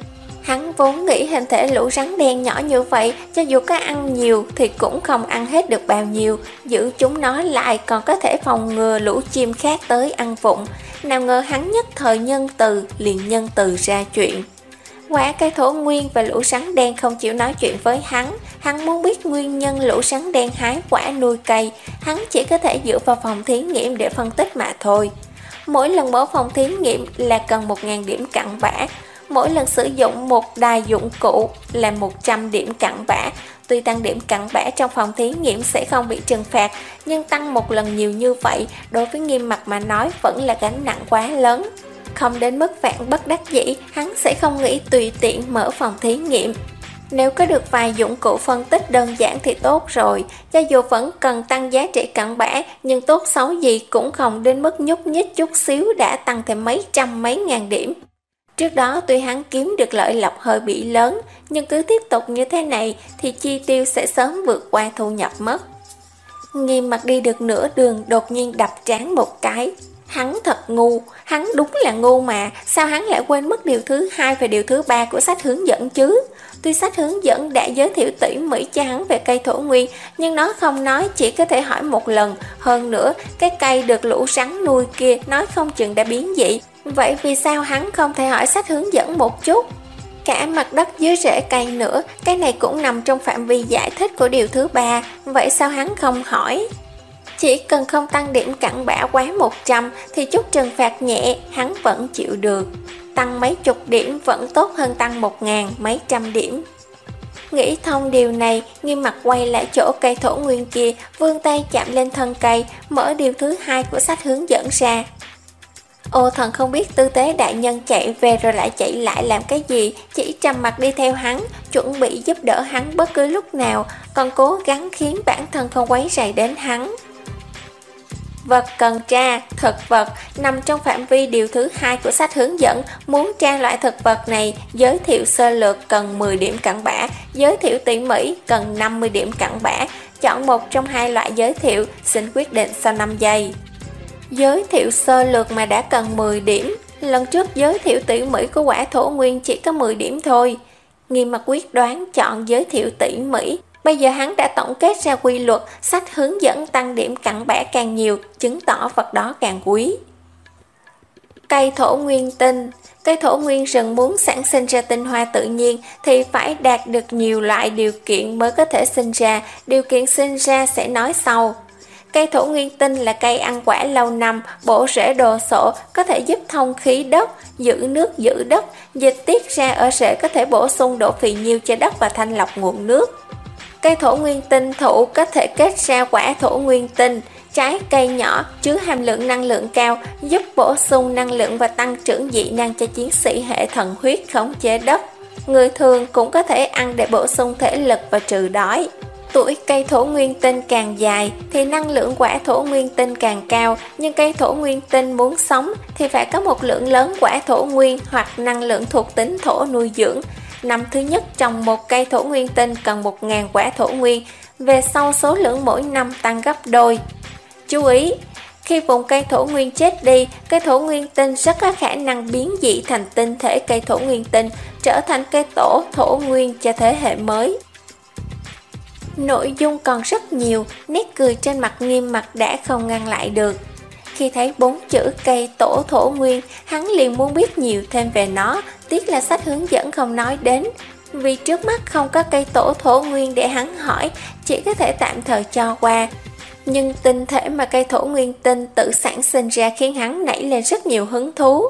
Hắn vốn nghĩ hình thể lũ rắn đen nhỏ như vậy, cho dù có ăn nhiều thì cũng không ăn hết được bao nhiêu. Giữ chúng nó lại còn có thể phòng ngừa lũ chim khác tới ăn vụng. Nào ngờ hắn nhất thời nhân từ, liền nhân từ ra chuyện. Quả cây thổ nguyên và lũ rắn đen không chịu nói chuyện với hắn. Hắn muốn biết nguyên nhân lũ rắn đen hái quả nuôi cây. Hắn chỉ có thể dựa vào phòng thí nghiệm để phân tích mà thôi. Mỗi lần mở phòng thí nghiệm là cần một nghìn điểm cặn bã. Mỗi lần sử dụng một đài dụng cụ là một trăm điểm cặn bã. Tuy tăng điểm cặn bã trong phòng thí nghiệm sẽ không bị trừng phạt, nhưng tăng một lần nhiều như vậy đối với Nghiêm Mặt mà nói vẫn là gánh nặng quá lớn. Không đến mức vạn bất đắc dĩ, hắn sẽ không nghĩ tùy tiện mở phòng thí nghiệm. Nếu có được vài dụng cụ phân tích đơn giản thì tốt rồi, cho dù vẫn cần tăng giá trị cặn bã, nhưng tốt xấu gì cũng không đến mức nhúc nhích chút xíu đã tăng thêm mấy trăm mấy ngàn điểm. Trước đó tuy hắn kiếm được lợi lộc hơi bị lớn, nhưng cứ tiếp tục như thế này thì chi tiêu sẽ sớm vượt qua thu nhập mất. Nghiêm Mặt đi được nửa đường đột nhiên đập trán một cái. Hắn thật ngu, hắn đúng là ngu mà, sao hắn lại quên mất điều thứ hai và điều thứ ba của sách hướng dẫn chứ? Tuy sách hướng dẫn đã giới thiệu tỉ mỉ cho hắn về cây thổ nguyên, nhưng nó không nói, chỉ có thể hỏi một lần. Hơn nữa, cái cây được lũ rắn nuôi kia nói không chừng đã biến dị. Vậy vì sao hắn không thể hỏi sách hướng dẫn một chút? Cả mặt đất dưới rễ cây nữa, cái này cũng nằm trong phạm vi giải thích của điều thứ ba, vậy sao hắn không hỏi? Chỉ cần không tăng điểm cặn bã quá một trăm thì chút trừng phạt nhẹ hắn vẫn chịu được. Tăng mấy chục điểm vẫn tốt hơn tăng một ngàn mấy trăm điểm. Nghĩ thông điều này, Nghiêm Mặt quay lại chỗ cây thổ nguyên kia, vươn tay chạm lên thân cây, mở điều thứ hai của sách hướng dẫn ra. Ô Thần không biết tư tế đại nhân chạy về rồi lại chạy lại làm cái gì, chỉ trầm mặt đi theo hắn, chuẩn bị giúp đỡ hắn bất cứ lúc nào, còn cố gắng khiến bản thân không quấy rầy đến hắn. Vật cần tra, thực vật, nằm trong phạm vi điều thứ hai của sách hướng dẫn. Muốn tra loại thực vật này, giới thiệu sơ lược cần mười điểm cặn bã, giới thiệu tỉ mỉ cần năm mươi điểm cặn bã. Chọn một trong hai loại giới thiệu, xin quyết định sau năm giây. Giới thiệu sơ lược mà đã cần mười điểm, lần trước giới thiệu tỉ mỉ của quả thổ nguyên chỉ có mười điểm thôi. Nghiêm Mặt quyết đoán chọn giới thiệu tỉ mỉ. Bây giờ hắn đã tổng kết ra quy luật, sách hướng dẫn tăng điểm cặn bã càng nhiều, chứng tỏ vật đó càng quý. Cây thổ nguyên tinh. Cây thổ nguyên rừng muốn sản sinh ra tinh hoa tự nhiên thì phải đạt được nhiều loại điều kiện mới có thể sinh ra, điều kiện sinh ra sẽ nói sau. Cây thổ nguyên tinh là cây ăn quả lâu năm, bổ rễ đồ sộ, có thể giúp thông khí đất, giữ nước giữ đất, dịch tiết ra ở rễ có thể bổ sung độ phì nhiêu cho đất và thanh lọc nguồn nước. Cây thổ nguyên tinh thụ có thể kết ra quả thổ nguyên tinh, trái cây nhỏ chứa hàm lượng năng lượng cao, giúp bổ sung năng lượng và tăng trưởng dị năng cho chiến sĩ hệ thần huyết khống chế đất. Người thường cũng có thể ăn để bổ sung thể lực và trừ đói. Tuổi cây thổ nguyên tinh càng dài thì năng lượng quả thổ nguyên tinh càng cao, nhưng cây thổ nguyên tinh muốn sống thì phải có một lượng lớn quả thổ nguyên hoặc năng lượng thuộc tính thổ nuôi dưỡng. Năm thứ nhất trồng một cây thổ nguyên tinh cần một nghìn quả thổ nguyên, về sau số lượng mỗi năm tăng gấp đôi. Chú ý, khi vùng cây thổ nguyên chết đi, cây thổ nguyên tinh rất có khả năng biến dị thành tinh thể cây thổ nguyên tinh, trở thành cây tổ thổ nguyên cho thế hệ mới. Nội dung còn rất nhiều, nét cười trên mặt Nghiêm Mặc đã không ngăn lại được. Khi thấy bốn chữ cây tổ thổ nguyên, hắn liền muốn biết nhiều thêm về nó, tiếc là sách hướng dẫn không nói đến. Vì trước mắt không có cây tổ thổ nguyên để hắn hỏi, chỉ có thể tạm thời cho qua. Nhưng tinh thể mà cây thổ nguyên tinh tự sản sinh ra khiến hắn nảy lên rất nhiều hứng thú.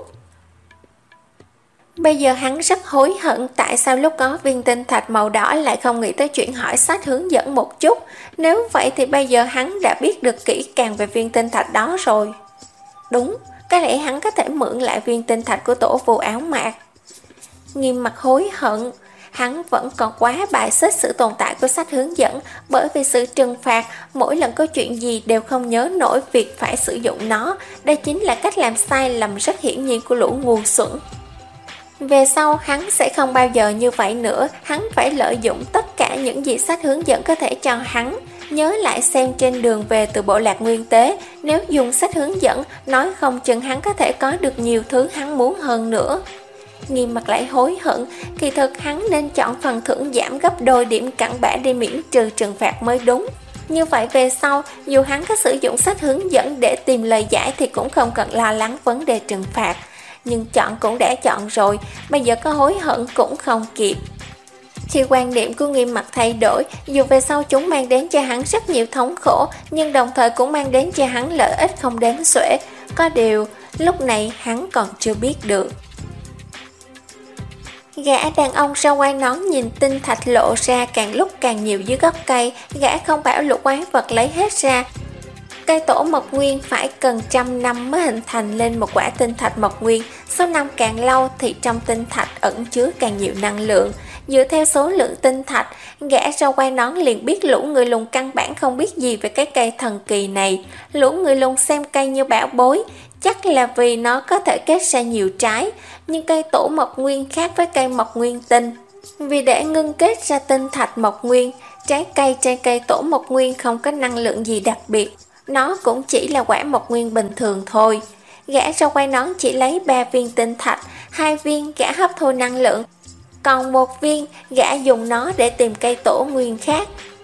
Bây giờ hắn rất hối hận tại sao lúc có viên tinh thạch màu đỏ lại không nghĩ tới chuyện hỏi sách hướng dẫn một chút. Nếu vậy thì bây giờ hắn đã biết được kỹ càng về viên tinh thạch đó rồi. Đúng, có lẽ hắn có thể mượn lại viên tinh thạch của tổ phù áo mạc. Nghiêm Mặc hối hận, hắn vẫn còn quá bài xích sự tồn tại của sách hướng dẫn, bởi vì sự trừng phạt, mỗi lần có chuyện gì đều không nhớ nổi việc phải sử dụng nó. Đây chính là cách làm sai lầm rất hiển nhiên của lũ ngu xuẩn. Về sau hắn sẽ không bao giờ như vậy nữa, hắn phải lợi dụng tất cả những gì sách hướng dẫn có thể cho hắn. Nhớ lại xem trên đường về từ bộ lạc nguyên tế, nếu dùng sách hướng dẫn, nói không chừng hắn có thể có được nhiều thứ hắn muốn hơn nữa. Nghiêm Mặc lại hối hận, kỳ thực hắn nên chọn phần thưởng giảm gấp đôi điểm cặn bã để miễn trừ trừng phạt mới đúng. Như vậy về sau, dù hắn có sử dụng sách hướng dẫn để tìm lời giải thì cũng không cần lo lắng vấn đề trừng phạt. Nhưng chọn cũng đã chọn rồi, bây giờ có hối hận cũng không kịp. Khi quan niệm của Nghiêm Mặc thay đổi, dù về sau chúng mang đến cho hắn rất nhiều thống khổ, nhưng đồng thời cũng mang đến cho hắn lợi ích không đếm xuể. Có điều, lúc này hắn còn chưa biết được. Gã đàn ông sau quai nón nhìn tinh thạch lộ ra càng lúc càng nhiều dưới gốc cây, gã không bảo lũ quái vật lấy hết ra. Cây tổ mộc nguyên phải cần trăm năm mới hình thành lên một quả tinh thạch mộc nguyên, số năm càng lâu thì trong tinh thạch ẩn chứa càng nhiều năng lượng. Dựa theo số lượng tinh thạch, gã sau quai nón liền biết lũ người lùn căn bản không biết gì về cái cây thần kỳ này. Lũ người lùn xem cây như bảo bối, chắc là vì nó có thể kết ra nhiều trái, nhưng cây tổ mộc nguyên khác với cây mộc nguyên tinh. Vì để ngưng kết ra tinh thạch mộc nguyên, trái cây trên cây tổ mộc nguyên không có năng lượng gì đặc biệt, nó cũng chỉ là quả mộc nguyên bình thường thôi. Gã sau quai nón chỉ lấy ba viên tinh thạch, hai viên gã hấp thu năng lượng, còn một viên gã dùng nó để tìm cây tổ nguyên khác.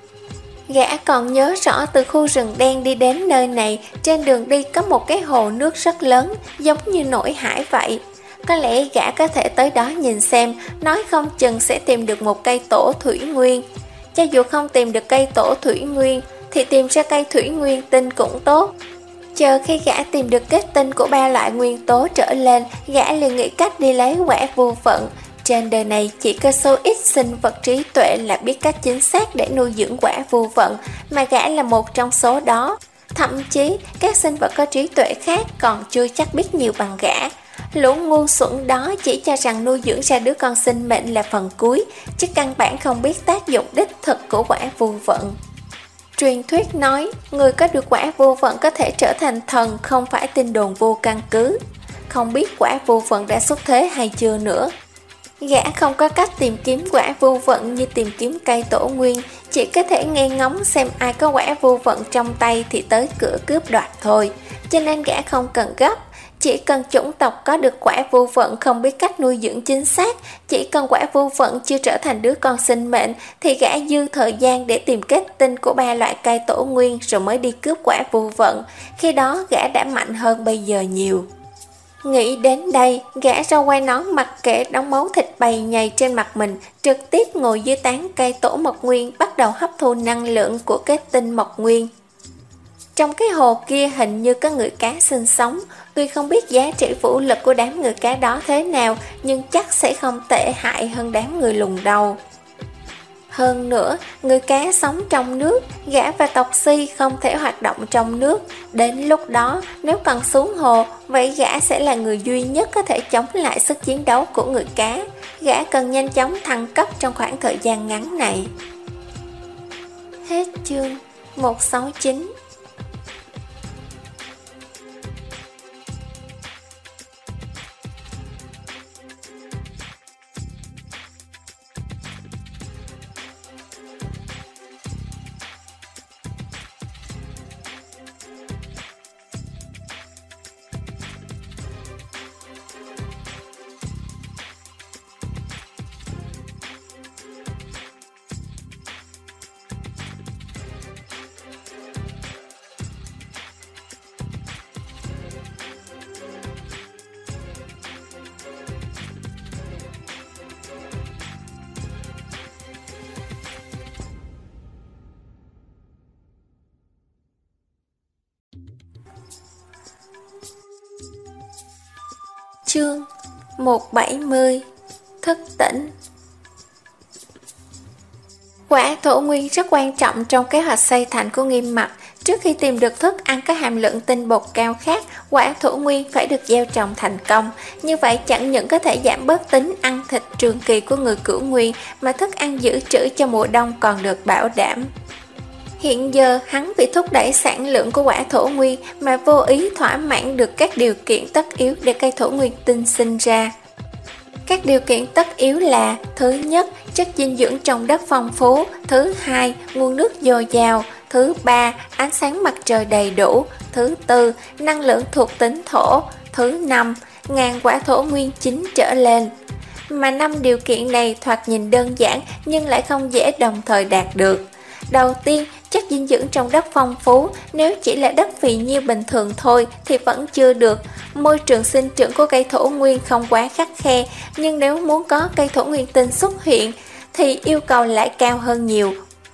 Gã còn nhớ rõ từ khu rừng đen đi đến nơi này, trên đường đi có một cái hồ nước rất lớn, giống như nổi hải vậy. Có lẽ gã có thể tới đó nhìn xem, nói không chừng sẽ tìm được một cây tổ thủy nguyên. Cho dù không tìm được cây tổ thủy nguyên, thì tìm ra cây thủy nguyên tinh cũng tốt. Chờ khi gã tìm được kết tinh của ba loại nguyên tố trở lên, gã liền nghĩ cách đi lấy quả vô vận. Trên đời này chỉ có số ít sinh vật trí tuệ là biết cách chính xác để nuôi dưỡng quả vô vận, mà gã là một trong số đó. Thậm chí, các sinh vật có trí tuệ khác còn chưa chắc biết nhiều bằng gã. Lũ ngu xuẩn đó chỉ cho rằng nuôi dưỡng ra đứa con sinh mệnh là phần cuối, chứ căn bản không biết tác dụng đích thực của quả vô vận. Truyền thuyết nói, người có được quả vô vận có thể trở thành thần, không phải tin đồn vô căn cứ. Không biết quả vô vận đã xuất thế hay chưa nữa. Gã không có cách tìm kiếm quả vô vận như tìm kiếm cây tổ nguyên, chỉ có thể nghe ngóng xem ai có quả vô vận trong tay thì tới cửa cướp đoạt thôi. Cho nên gã không cần gấp, chỉ cần chủng tộc có được quả vô vận không biết cách nuôi dưỡng chính xác, chỉ cần quả vô vận chưa trở thành đứa con sinh mệnh thì gã dư thời gian để tìm kết tinh của ba loại cây tổ nguyên rồi mới đi cướp quả vô vận. Khi đó gã đã mạnh hơn bây giờ nhiều. Nghĩ đến đây, gã rau quai nón mặc kệ đống máu thịt bầy nhầy trên mặt mình, trực tiếp ngồi dưới tán cây tổ mộc nguyên, bắt đầu hấp thu năng lượng của kết tinh mộc nguyên. Trong cái hồ kia hình như có người cá sinh sống, tuy không biết giá trị vũ lực của đám người cá đó thế nào, nhưng chắc sẽ không tệ hại hơn đám người lùn đầu. Hơn nữa, người cá sống trong nước, gã và tộc Si không thể hoạt động trong nước. Đến lúc đó, nếu cần xuống hồ, vậy gã sẽ là người duy nhất có thể chống lại sức chiến đấu của người cá. Gã cần nhanh chóng thăng cấp trong khoảng thời gian ngắn này. Hết chương một trăm sáu mươi chín. Chương một trăm bảy mươi. Thức tỉnh. Quả thổ nguyên rất quan trọng trong kế hoạch xây thành của Nghiêm Mặc. Trước khi tìm được thức ăn có hàm lượng tinh bột cao khác, quả thổ nguyên phải được gieo trồng thành công. Như vậy chẳng những có thể giảm bớt tính ăn thịt trường kỳ của người cửu nguyên, mà thức ăn dự trữ cho mùa đông còn được bảo đảm. Hiện giờ hắn bị thúc đẩy sản lượng của quả thổ nguyên mà vô ý thỏa mãn được các điều kiện tất yếu để cây thổ nguyên tinh sinh ra. Các điều kiện tất yếu là: thứ nhất, chất dinh dưỡng trong đất phong phú; thứ hai, nguồn nước dồi dào; thứ ba, ánh sáng mặt trời đầy đủ; thứ tư, năng lượng thuộc tính thổ; thứ năm, ngàn quả thổ nguyên chín trở lên. Mà năm điều kiện này thoạt nhìn đơn giản nhưng lại không dễ đồng thời đạt được. Đầu tiên, chất dinh dưỡng trong đất phong phú. Nếu chỉ là đất phì nhiêu bình thường thôi thì vẫn chưa được. Môi trường sinh trưởng của cây thổ nguyên không quá khắt khe, nhưng nếu muốn có cây thổ nguyên tinh xuất hiện thì yêu cầu lại cao hơn nhiều.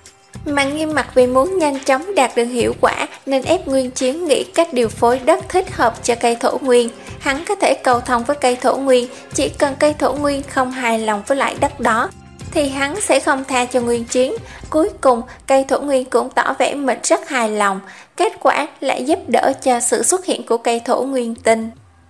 Mà Nghiêm Mặc vì muốn nhanh chóng đạt được hiệu quả nên ép Nguyên Chiến nghĩ cách điều phối đất thích hợp cho cây thổ nguyên. Hắn có thể cầu thông với cây thổ nguyên, chỉ cần cây thổ nguyên không hài lòng với loại đất đó thì hắn sẽ không tha cho Nguyên Chiến. Cuối cùng, cây thổ nguyên cũng tỏ vẻ mình rất hài lòng. Kết quả lại giúp đỡ cho sự xuất hiện của cây thổ nguyên tinh.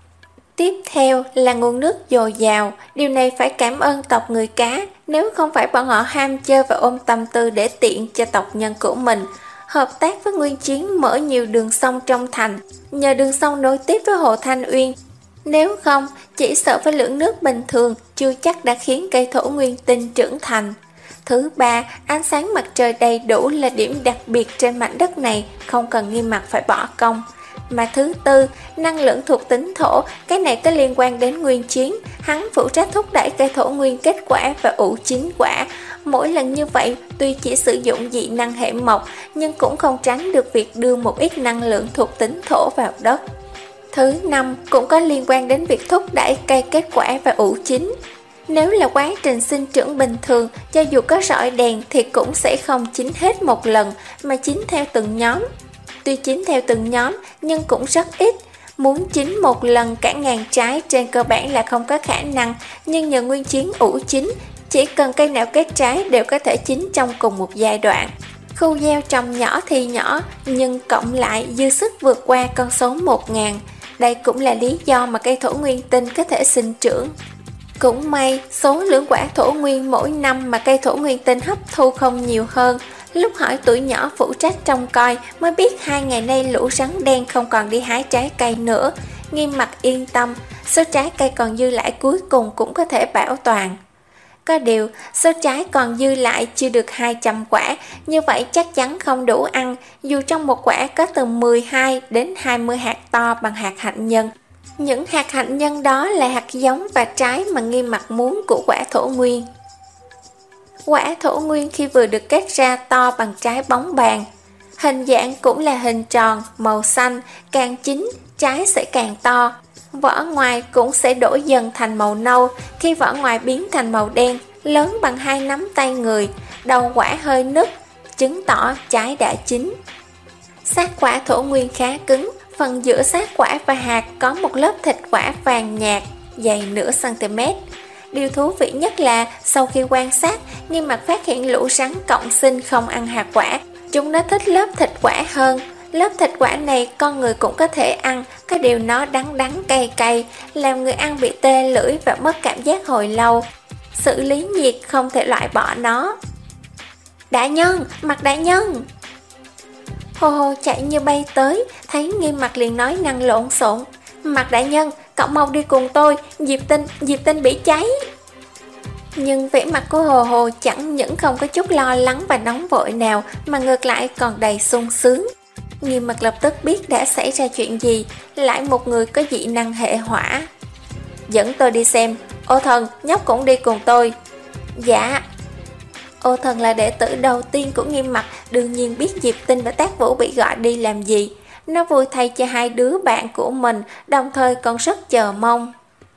Tiếp theo là nguồn nước dồi dào. Điều này phải cảm ơn tộc người cá. Nếu không phải bọn họ ham chơi và ôm tâm tư để tiện cho tộc nhân của mình, hợp tác với Nguyên Chiến mở nhiều đường sông trong thành, nhờ đường sông nối tiếp với hồ Thanh Uyên. Nếu không, chỉ sợ với lượng nước bình thường chưa chắc đã khiến cây thổ nguyên tinh trưởng thành. Thứ ba, ánh sáng mặt trời đầy đủ là điểm đặc biệt trên mảnh đất này, không cần Nghiêm Mặc phải bỏ công. Mà thứ tư, năng lượng thuộc tính thổ, cái này có liên quan đến Nguyên Chiến. Hắn phụ trách thúc đẩy cây thổ nguyên kết quả và ủ chín quả. Mỗi lần như vậy, tuy chỉ sử dụng dị năng hệ mộc, nhưng cũng không tránh được việc đưa một ít năng lượng thuộc tính thổ vào đất. Thứ năm, cũng có liên quan đến việc thúc đẩy cây kết quả và ủ chín. Nếu là quá trình sinh trưởng bình thường, cho dù có rọi đèn thì cũng sẽ không chín hết một lần, mà chín theo từng nhóm. Tuy chín theo từng nhóm, nhưng cũng rất ít. Muốn chín một lần cả ngàn trái trên cơ bản là không có khả năng, nhưng nhờ Nguyên Chiến ủ chín, chỉ cần cây nào kết trái đều có thể chín trong cùng một giai đoạn. Khu gieo trồng nhỏ thì nhỏ, nhưng cộng lại dư sức vượt qua con số một ngàn. Đây cũng là lý do mà cây thổ nguyên tinh có thể sinh trưởng. Cũng may, số lượng quả thổ nguyên mỗi năm mà cây thổ nguyên tinh hấp thu không nhiều hơn. Lúc hỏi tuổi nhỏ phụ trách trông coi mới biết hai ngày nay lũ rắn đen không còn đi hái trái cây nữa. Nghiêm Mặc yên tâm, số trái cây còn dư lại cuối cùng cũng có thể bảo toàn. Có điều, số trái còn dư lại chưa được hai trăm quả, như vậy chắc chắn không đủ ăn, dù trong một quả có từ mười hai đến hai mươi hạt to bằng hạt hạnh nhân. Những hạt hạnh nhân đó là hạt giống và trái mà Nghiêm Mặc muốn của quả thổ nguyên. Quả thổ nguyên khi vừa được kết ra to bằng trái bóng bàn. Hình dạng cũng là hình tròn, màu xanh, càng chín, trái sẽ càng to. Vỏ ngoài cũng sẽ đổi dần thành màu nâu, khi vỏ ngoài biến thành màu đen, lớn bằng hai nắm tay người, đầu quả hơi nứt, chứng tỏ trái đã chín. Xác quả thổ nguyên khá cứng, phần giữa xác quả và hạt có một lớp thịt quả vàng nhạt, dày nửa cm. Điều thú vị nhất là sau khi quan sát, Nghiêm Mặc phát hiện lũ rắn cộng sinh không ăn hạt quả. Chúng nó thích lớp thịt quả hơn. Lớp thịt quả này con người cũng có thể ăn, cái điều nó đắng đắng cay cay, làm người ăn bị tê lưỡi và mất cảm giác hồi lâu. Xử lý nhiệt không thể loại bỏ nó. Đại nhân, Mặt đại nhân! Hồ Hồ chạy như bay tới, thấy Nghiêm Mặc liền nói năng lộn xộn. Mặt đại nhân, cậu mau đi cùng tôi, Diệp Tinh, Diệp Tinh bị cháy. Nhưng vẻ mặt của Hồ Hồ chẳng những không có chút lo lắng và nóng vội nào, mà ngược lại còn đầy sung sướng. Nghiêm Mặc lập tức biết đã xảy ra chuyện gì, lại một người có dị năng hệ hỏa. Dẫn tôi đi xem. Ô Thần, nhóc cũng đi cùng tôi. Dạ. Ô Thần là đệ tử đầu tiên của Nghiêm Mặc, đương nhiên biết Diệp Tinh và Tác Vũ bị gọi đi làm gì. Nó vui thay cho hai đứa bạn của mình, đồng thời còn rất chờ mong.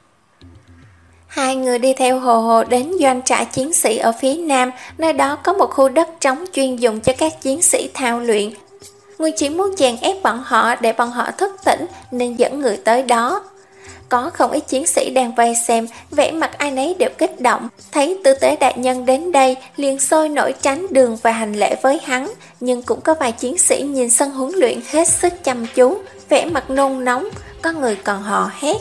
Hai người đi theo Hồ Hồ đến doanh trại chiến sĩ ở phía nam, nơi đó có một khu đất trống chuyên dùng cho các chiến sĩ thao luyện. Nguyên chỉ muốn chèn ép bọn họ để bọn họ thức tỉnh nên dẫn người tới đó. Có không ít chiến sĩ đang vây xem, vẻ mặt ai nấy đều kích động. Thấy tư tế đại nhân đến đây, liền sôi nổi tránh đường và hành lễ với hắn. Nhưng cũng có vài chiến sĩ nhìn sân huấn luyện hết sức chăm chú, vẻ mặt nôn nóng, có người còn hò hét.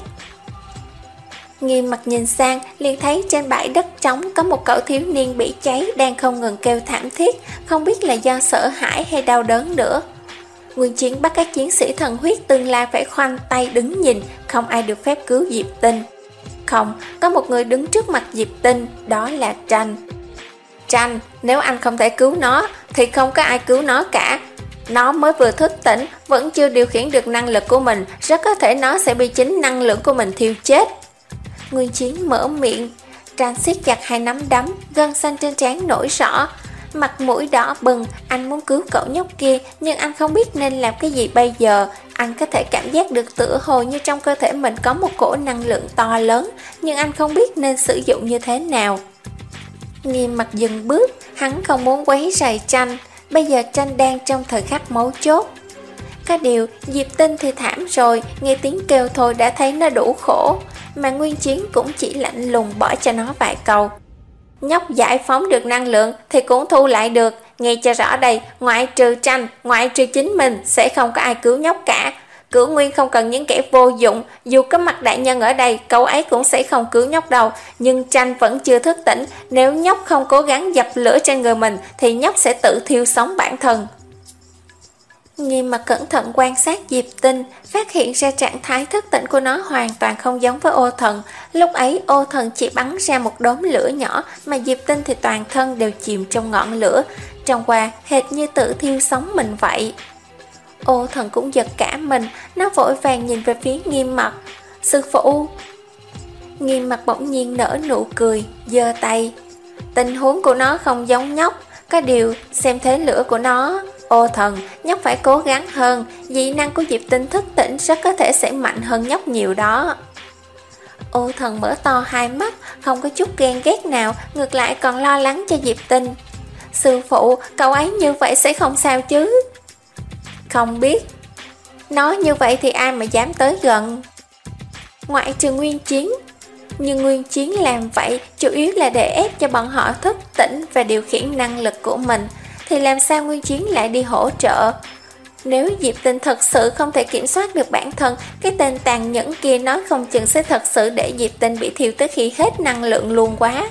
Nghiêm Mặc nhìn sang, liền thấy trên bãi đất trống có một cậu thiếu niên bị cháy đang không ngừng kêu thảm thiết, không biết là do sợ hãi hay đau đớn nữa. Nguyên Chiến bắt các chiến sĩ thần huyết tương lai phải khoanh tay đứng nhìn, không ai được phép cứu Diệp Tinh. Không, có một người đứng trước mặt Diệp Tinh, đó là Tranh. Tranh, nếu anh không thể cứu nó, thì không có ai cứu nó cả. Nó mới vừa thức tỉnh, vẫn chưa điều khiển được năng lực của mình, rất có thể nó sẽ bị chính năng lượng của mình thiêu chết. Nguyên Chiến mở miệng, Tranh siết chặt hai nắm đấm, gân xanh trên trán nổi rõ. Mặt mũi đỏ bừng, anh muốn cứu cậu nhóc kia, nhưng anh không biết nên làm cái gì bây giờ. Anh có thể cảm giác được tựa hồ như trong cơ thể mình có một cổ năng lượng to lớn, nhưng anh không biết nên sử dụng như thế nào. Nghiêm Mặc dừng bước, hắn không muốn quấy rầy Tranh. Bây giờ Tranh đang trong thời khắc mấu chốt. Cái điều, Diệp Tinh thì thảm rồi, nghe tiếng kêu thôi đã thấy nó đủ khổ. Mà Nguyên Chiến cũng chỉ lạnh lùng bỏ cho nó vài câu. Nhóc giải phóng được năng lượng thì cũng thu lại được. Nghe cho rõ đây, ngoại trừ Tranh, ngoại trừ chính mình, sẽ không có ai cứu nhóc cả. Cửu Nguyên không cần những kẻ vô dụng, dù có Mặt đại nhân ở đây, cậu ấy cũng sẽ không cứu nhóc đâu. Nhưng Tranh vẫn chưa thức tỉnh, nếu nhóc không cố gắng dập lửa trên người mình thì nhóc sẽ tự thiêu sống bản thân. Nghiêm Mặc cẩn thận quan sát Diệp Tinh, phát hiện ra trạng thái thức tỉnh của nó hoàn toàn không giống với Ô Thần. Lúc ấy Ô Thần chỉ bắn ra một đốm lửa nhỏ, mà Diệp Tinh thì toàn thân đều chìm trong ngọn lửa, trong qua hệt như tự thiêu sống mình vậy. Ô Thần cũng giật cả mình, nó vội vàng nhìn về phía Nghiêm Mặc. Sư phụ! Nghiêm Mặc bỗng nhiên nở nụ cười, giơ tay. Tình huống của nó không giống nhóc, có điều xem thế lửa của nó. Ô Thần, nhóc phải cố gắng hơn, dị năng của Diệp Tinh thức tỉnh rất có thể sẽ mạnh hơn nhóc nhiều đó. Ô Thần mở to hai mắt, không có chút ghen ghét nào, ngược lại còn lo lắng cho Diệp Tinh. Sư phụ, cậu ấy như vậy sẽ không sao chứ? Không biết. Nói như vậy thì ai mà dám tới gần? Ngoại trừ Nguyên Chiến. Nhưng Nguyên Chiến làm vậy chủ yếu là để ép cho bọn họ thức tỉnh và điều khiển năng lực của mình, thì làm sao Nguyên Chiến lại đi hỗ trợ? Nếu Diệp Tinh thật sự không thể kiểm soát được bản thân, cái tên tàn nhẫn kia nói không chừng sẽ thật sự để Diệp Tinh bị thiêu tới khi hết năng lượng luôn quá.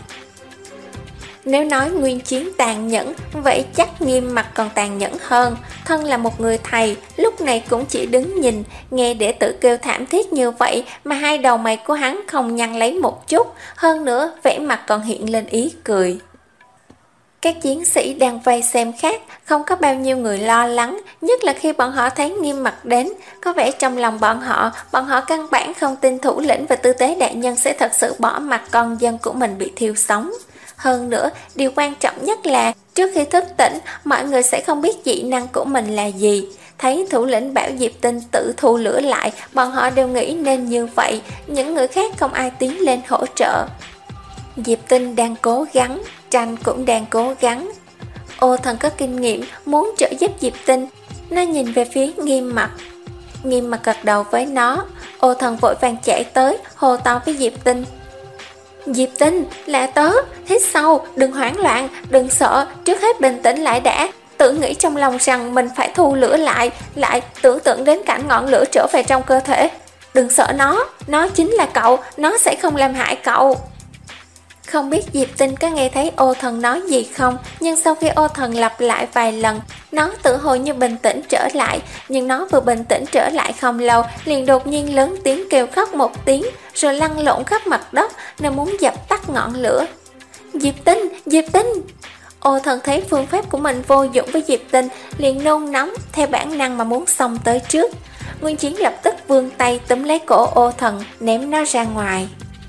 Nếu nói Nguyên Chiến tàn nhẫn, vậy chắc Nghiêm Mặc còn tàn nhẫn hơn. Thân là một người thầy, lúc này cũng chỉ đứng nhìn, nghe đệ tử kêu thảm thiết như vậy mà hai đầu mày của hắn không nhăn lấy một chút, hơn nữa vẻ mặt còn hiện lên ý cười. Các chiến sĩ đang vây xem khác, không có bao nhiêu người lo lắng, nhất là khi bọn họ thấy Nghiêm Mặc đến. Có vẻ trong lòng bọn họ, bọn họ căn bản không tin thủ lĩnh và tư tế đại nhân sẽ thật sự bỏ mặc con dân của mình bị thiêu sống. Hơn nữa, điều quan trọng nhất là trước khi thức tỉnh, mọi người sẽ không biết dị năng của mình là gì. Thấy thủ lĩnh bảo Diệp Tinh tự thu lửa lại, bọn họ đều nghĩ nên như vậy, những người khác không ai tiến lên hỗ trợ. Diệp Tinh đang cố gắng, Tranh cũng đang cố gắng. Ô Thần có kinh nghiệm, muốn trợ giúp Diệp Tinh. Nó nhìn về phía Nghiêm Mặc. Nghiêm Mặc gật đầu với nó. Ô Thần vội vàng chạy tới, hô to với Diệp Tinh. Diệp Tinh, là tớ, hít sâu, đừng hoảng loạn, đừng sợ, trước hết bình tĩnh lại đã. Tự nghĩ trong lòng rằng mình phải thu lửa lại, lại tưởng tượng đến cảnh ngọn lửa trở về trong cơ thể. Đừng sợ nó, nó chính là cậu, nó sẽ không làm hại cậu. Không biết Diệp Tinh có nghe thấy Ô Thần nói gì không, nhưng sau khi Ô Thần lặp lại vài lần, nó tự hồ như bình tĩnh trở lại. Nhưng nó vừa bình tĩnh trở lại không lâu, liền đột nhiên lớn tiếng kêu khóc một tiếng, rồi lăn lộn khắp mặt đất, nó muốn dập tắt ngọn lửa. Diệp Tinh, Diệp Tinh! Ô Thần thấy phương pháp của mình vô dụng với Diệp Tinh, liền nôn nóng, theo bản năng mà muốn xông tới trước. Nguyên Chiến lập tức vươn tay túm lấy cổ Ô Thần, ném nó ra ngoài.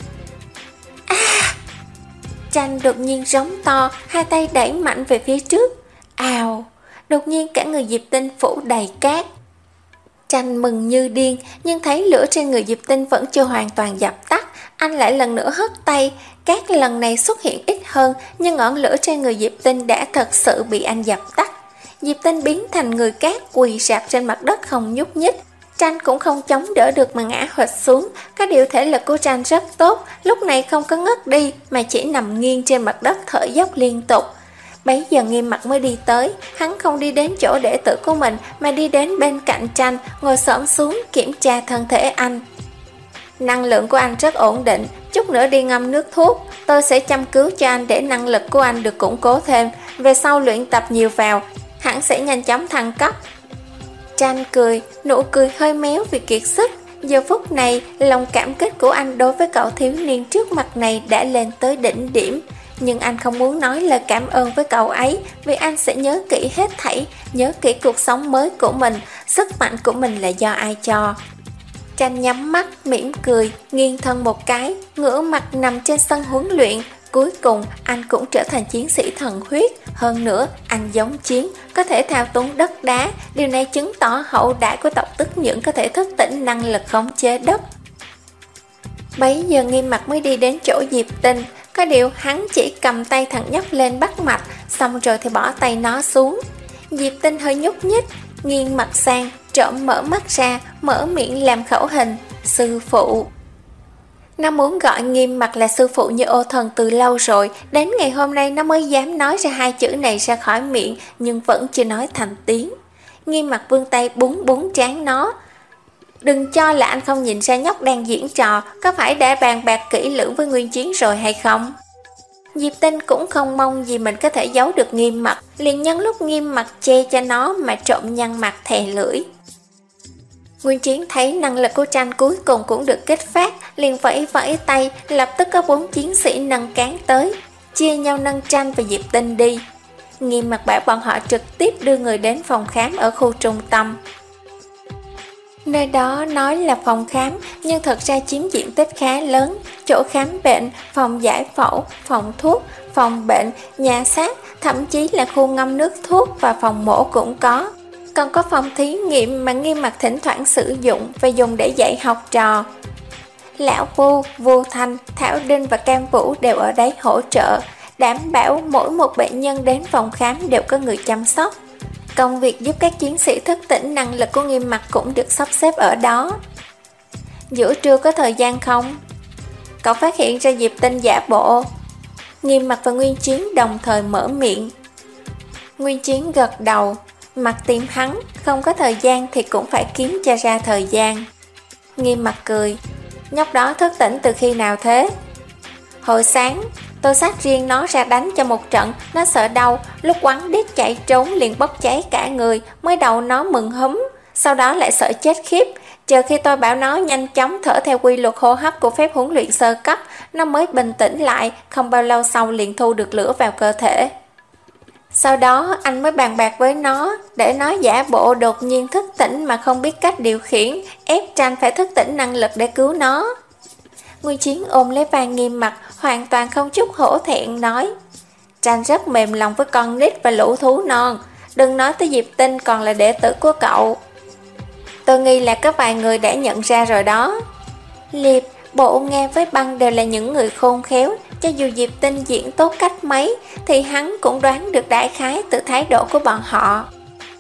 À! Tranh đột nhiên rống to, hai tay đẩy mạnh về phía trước. Ào! Đột nhiên cả người Diệp Tinh phủ đầy cát. Tranh mừng như điên, nhưng thấy lửa trên người Diệp Tinh vẫn chưa hoàn toàn dập tắt. Anh lại lần nữa hất tay, cát lần này xuất hiện ít hơn, nhưng ngọn lửa trên người Diệp Tinh đã thật sự bị anh dập tắt. Diệp Tinh biến thành người cát quỳ rạp trên mặt đất không nhúc nhích. Tranh cũng không chống đỡ được mà ngã huỵch xuống. Cái điều thể lực của Tranh rất tốt, lúc này không có ngất đi mà chỉ nằm nghiêng trên mặt đất thở dốc liên tục. Bấy giờ Nghiêm Mặc mới đi tới, hắn không đi đến chỗ đệ tử của mình mà đi đến bên cạnh Tranh, ngồi xổm xuống kiểm tra thân thể anh. Năng lượng của anh rất ổn định, chút nữa đi ngâm nước thuốc, tôi sẽ chăm cứu cho anh để năng lực của anh được củng cố thêm, về sau luyện tập nhiều vào, hẳn sẽ nhanh chóng thăng cấp. Tranh cười, nụ cười hơi méo vì kiệt sức. Giờ phút này, lòng cảm kích của anh đối với cậu thiếu niên trước mặt này đã lên tới đỉnh điểm. Nhưng anh không muốn nói lời cảm ơn với cậu ấy, vì anh sẽ nhớ kỹ hết thảy, nhớ kỹ cuộc sống mới của mình, sức mạnh của mình là do ai cho. Tranh nhắm mắt, mỉm cười, nghiêng thân một cái, ngửa mặt nằm trên sân huấn luyện. Cuối cùng, anh cũng trở thành chiến sĩ thần huyết. Hơn nữa, anh giống Chiến, có thể thao túng đất đá. Điều này chứng tỏ hậu đại của tộc Tức Nhưỡng có thể thức tỉnh năng lực khống chế đất. Bấy giờ Nghiêm Mặc mới đi đến chỗ Diệp Tinh. Có điều hắn chỉ cầm tay thằng nhóc lên bắt mạch, xong rồi thì bỏ tay nó xuống. Diệp Tinh hơi nhúc nhích, nghiêng mặt sang, trộm mở mắt ra, mở miệng làm khẩu hình, sư phụ. Nó muốn gọi Nghiêm Mặc là sư phụ như Ô Thần từ lâu rồi, đến ngày hôm nay nó mới dám nói ra hai chữ này ra khỏi miệng, nhưng vẫn chưa nói thành tiếng. Nghiêm Mặc vươn tay búng búng trán nó. Đừng cho là anh không nhìn ra nhóc đang diễn trò, có phải đã bàn bạc kỹ lưỡng với Nguyên Chiến rồi hay không? Diệp Tinh cũng không mong gì mình có thể giấu được Nghiêm Mặc, liền nhân lúc Nghiêm Mặc che cho nó mà trộm nhăn mặt thè lưỡi. Nguyên Chiến thấy năng lực của Tranh cuối cùng cũng được kích phát, liền vẫy vẫy tay, lập tức có bốn chiến sĩ nâng cán tới, chia nhau nâng Tranh và Diệp Tinh đi. Nghiêm Mặc bảo bọn họ trực tiếp đưa người đến phòng khám ở khu trung tâm. Nơi đó nói là phòng khám, nhưng thật ra chiếm diện tích khá lớn, chỗ khám bệnh, phòng giải phẫu, phòng thuốc, phòng bệnh, nhà xác, thậm chí là khu ngâm nước thuốc và phòng mổ cũng có. Còn có phòng thí nghiệm mà Nghiêm Mặc thỉnh thoảng sử dụng và dùng để dạy học trò. Lão Vu, Vu Thanh, Thảo Đinh và Cam Vũ đều ở đấy hỗ trợ, đảm bảo mỗi một bệnh nhân đến phòng khám đều có người chăm sóc. Công việc giúp các chiến sĩ thức tỉnh năng lực của Nghiêm Mặc cũng được sắp xếp ở đó. Giữa trưa có thời gian không? Cậu phát hiện ra Diệp Tinh giả bộ. Nghiêm Mặc và Nguyên Chiến đồng thời mở miệng. Nguyên Chiến gật đầu. Mặc tìm hắn, không có thời gian thì cũng phải kiếm cho ra thời gian. Nghiêm Mặc cười. Nhóc đó thức tỉnh từ khi nào thế? Hồi sáng, tôi xách riêng nó ra đánh cho một trận, nó sợ đau, lúc quắn đít chạy trốn liền bốc cháy cả người, mới đầu nó mừng húm, sau đó lại sợ chết khiếp. Chờ khi tôi bảo nó nhanh chóng thở theo quy luật hô hấp của phép huấn luyện sơ cấp, nó mới bình tĩnh lại, không bao lâu sau liền thu được lửa vào cơ thể. Sau đó anh mới bàn bạc với nó, để nó giả bộ đột nhiên thức tỉnh mà không biết cách điều khiển, ép Tranh phải thức tỉnh năng lực để cứu nó. Nguyên Chiến ôm lấy vai Nghiêm Mặc, hoàn toàn không chút hổ thẹn nói. Tranh rất mềm lòng với con nít và lũ thú non, đừng nói tới Diệp Tinh còn là đệ tử của cậu. Tôi nghi là có vài người đã nhận ra rồi đó. Liệp, Bộ Nghe với Băng đều là những người khôn khéo, cho dù Diệp Tinh diễn tốt cách mấy thì hắn cũng đoán được đại khái từ thái độ của bọn họ.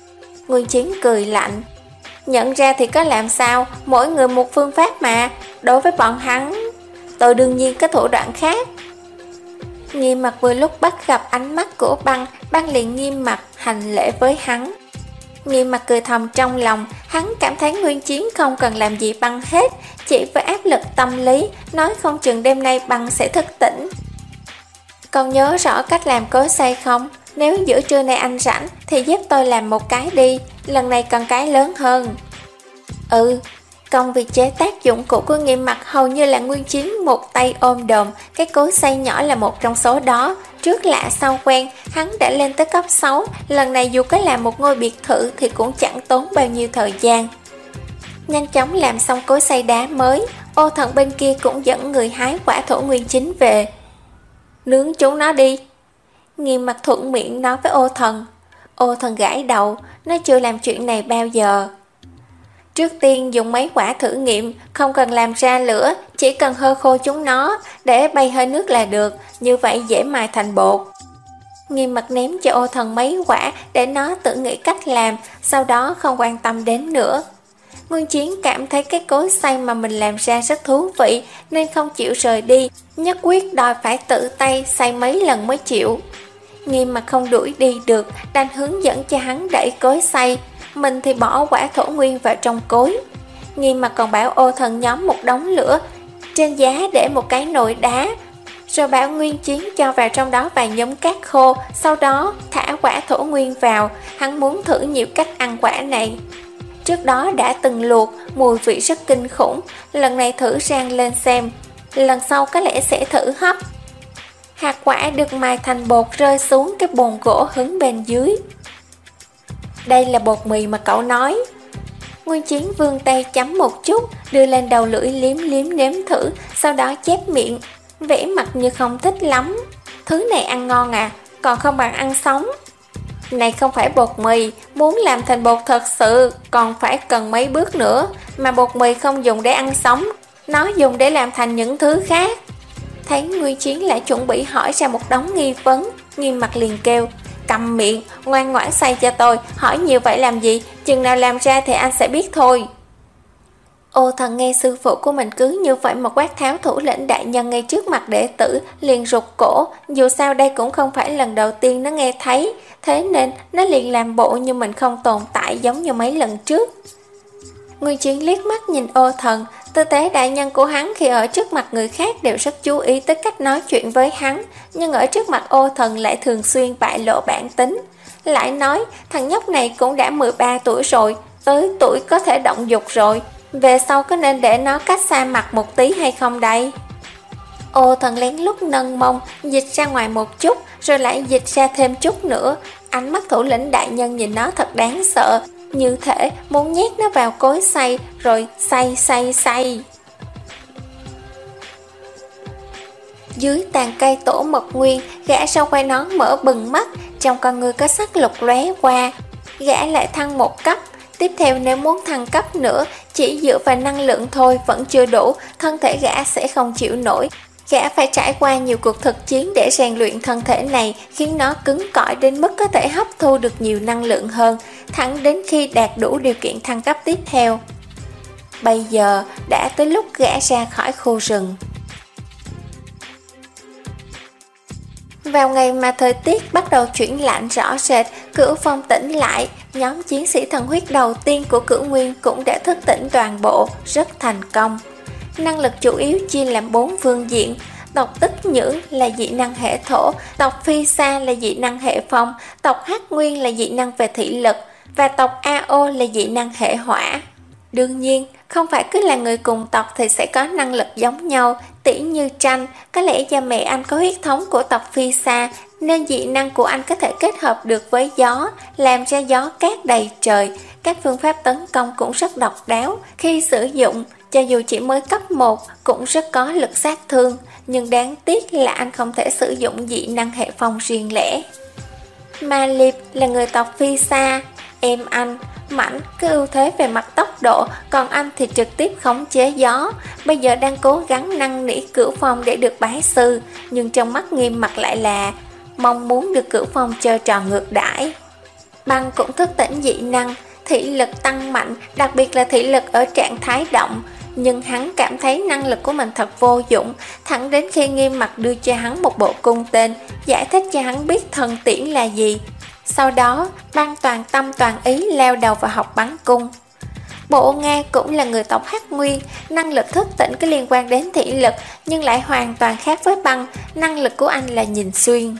Nguyên Chiến cười lạnh. Nhận ra thì có làm sao, mỗi người một phương pháp mà. Đối với bọn hắn, tôi đương nhiên có thủ đoạn khác. Nghiêm Mặc vừa lúc bắt gặp ánh mắt của Băng, Băng liền nghiêm mặt hành lễ với hắn. Nghiêm Mặc cười thầm trong lòng, hắn cảm thấy Nguyên Chiến không cần làm gì Băng hết, chỉ với áp lực tâm lý, nói không chừng đêm nay Băng sẽ thức tỉnh. Còn nhớ rõ cách làm cối xay không? Nếu giữa trưa nay anh rảnh thì giúp tôi làm một cái đi, lần này cần cái lớn hơn. Ừ, công việc chế tác dụng cụ của Nghiêm Mặc hầu như là Nguyên Chiến một tay ôm đồm, cái cối xay nhỏ là một trong số đó. Trước lạ sau quen, hắn đã lên tới cấp sáu, lần này dù có làm một ngôi biệt thự thì cũng chẳng tốn bao nhiêu thời gian. Nhanh chóng làm xong cối xay đá mới, Ô Thần bên kia cũng dẫn người hái quả thổ nguyên chính về. Nướng chúng nó đi. Nghiêm Mặc thuận miệng nói với Ô Thần. Ô Thần gãi đầu, nó chưa làm chuyện này bao giờ. Trước tiên dùng mấy quả thử nghiệm, không cần làm ra lửa, chỉ cần hơ khô chúng nó, để bay hơi nước là được, như vậy dễ mài thành bột. Nghiêm Mặc ném cho Ô Thần mấy quả để nó tự nghĩ cách làm, sau đó không quan tâm đến nữa. Nguyên Chiến cảm thấy cái cối xay mà mình làm ra rất thú vị, nên không chịu rời đi, nhất quyết đòi phải tự tay xay mấy lần mới chịu. Nghiêm Mặc không đuổi đi được, đành hướng dẫn cho hắn đẩy cối xay, mình thì bỏ quả thổ nguyên vào trong cối. Nghiêm Mặc còn bảo Ô Thần nhóm một đống lửa, trên giá để một cái nồi đá, rồi bảo Nguyên Chiến cho vào trong đó vài nhúm cát khô, sau đó thả quả thổ nguyên vào. Hắn muốn thử nhiều cách ăn quả này. Trước đó đã từng luộc, mùi vị rất kinh khủng, lần này thử rang lên xem, lần sau có lẽ sẽ thử hấp. Hạt quả được mài thành bột rơi xuống cái bồn gỗ hướng bên dưới. Đây là bột mì mà cậu nói. Nguyên Chiến vươn tay chấm một chút, đưa lên đầu lưỡi liếm liếm nếm thử, sau đó chép miệng, vẻ mặt như không thích lắm. Thứ này ăn ngon à, còn không bằng ăn sống. Này không phải bột mì, muốn làm thành bột thật sự còn phải cần mấy bước nữa, mà bột mì không dùng để ăn sống, nó dùng để làm thành những thứ khác. Thấy Nguyên Chiến lại chuẩn bị hỏi ra một đống nghi vấn, Nghiêm Mặc liền kêu, cầm miệng, ngoan ngoãn xay cho tôi, hỏi nhiều vậy làm gì, chừng nào làm ra thì anh sẽ biết thôi. Ô Thần nghe sư phụ của mình cứ như vậy mà quát tháo thủ lĩnh đại nhân ngay trước mặt đệ tử, liền rụt cổ, dù sao đây cũng không phải lần đầu tiên nó nghe thấy, thế nên nó liền làm bộ như mình không tồn tại giống như mấy lần trước. Nguyên Chiến liếc mắt nhìn Ô Thần, tư thế đại nhân của hắn khi ở trước mặt người khác đều rất chú ý tới cách nói chuyện với hắn, nhưng ở trước mặt Ô Thần lại thường xuyên bại lộ bản tính. Lại nói, thằng nhóc này cũng đã mười ba tuổi rồi, tới tuổi có thể động dục rồi, về sau có nên để nó cách xa mặt một tí hay không đây? Ô Thần lén lút nâng mông, dịch ra ngoài một chút, rồi lại dịch ra thêm chút nữa. Ánh mắt thủ lĩnh đại nhân nhìn nó thật đáng sợ, như thể muốn nhét nó vào cối xay, rồi xay xay xay. Dưới tàn cây tổ mật nguyên, gã sau quay nón mở bừng mắt, trong con người có sắc lục lóe qua. Gã lại thăng một cấp. Tiếp theo nếu muốn thăng cấp nữa, chỉ dựa vào năng lượng thôi vẫn chưa đủ, thân thể gã sẽ không chịu nổi. Gã phải trải qua nhiều cuộc thực chiến để rèn luyện thân thể này, khiến nó cứng cỏi đến mức có thể hấp thu được nhiều năng lượng hơn, thẳng đến khi đạt đủ điều kiện thăng cấp tiếp theo. Bây giờ đã tới lúc gã ra khỏi khu rừng. Vào ngày mà thời tiết bắt đầu chuyển lạnh rõ rệt, Cửu Phong tỉnh lại, nhóm chiến sĩ thần huyết đầu tiên của Cửu Nguyên cũng đã thức tỉnh toàn bộ, rất thành công. Năng lực chủ yếu chia làm bốn phương diện. Tộc Tức Nhưỡng là dị năng hệ thổ, tộc Phi Sa là dị năng hệ phong, tộc Hắc Nguyên là dị năng về thị lực, và tộc A O là dị năng hệ hỏa. Đương nhiên, không phải cứ là người cùng tộc thì sẽ có năng lực giống nhau, tỉ như Tranh, có lẽ do mẹ anh có huyết thống của tộc Phi Sa, nên dị năng của anh có thể kết hợp được với gió, làm ra gió cát đầy trời. Các phương pháp tấn công cũng rất độc đáo, khi sử dụng, cho dù chỉ mới cấp một cũng rất có lực sát thương, nhưng đáng tiếc là anh không thể sử dụng dị năng hệ phong riêng lẻ. Ma Liệp là người tộc Phi Sa, em anh, Mảnh có ưu thế về mặt tốc độ, còn anh thì trực tiếp khống chế gió. Bây giờ đang cố gắng năn nỉ Cửu Phong để được bái sư, nhưng trong mắt Nghiêm Mặc lại là mong muốn được Cửu Phong chơi trò ngược đãi. Băng cũng thức tỉnh dị năng, thị lực tăng mạnh, đặc biệt là thị lực ở trạng thái động. Nhưng hắn cảm thấy năng lực của mình thật vô dụng, thẳng đến khi Nghiêm Mặc đưa cho hắn một bộ cung tên, giải thích cho hắn biết thần tiễn là gì. Sau đó, Băng toàn tâm toàn ý leo đầu vào học bắn cung. Bộ Nga cũng là người tộc Hắc Nguyên, năng lực thức tỉnh có liên quan đến thị lực, nhưng lại hoàn toàn khác với Băng, năng lực của anh là nhìn xuyên.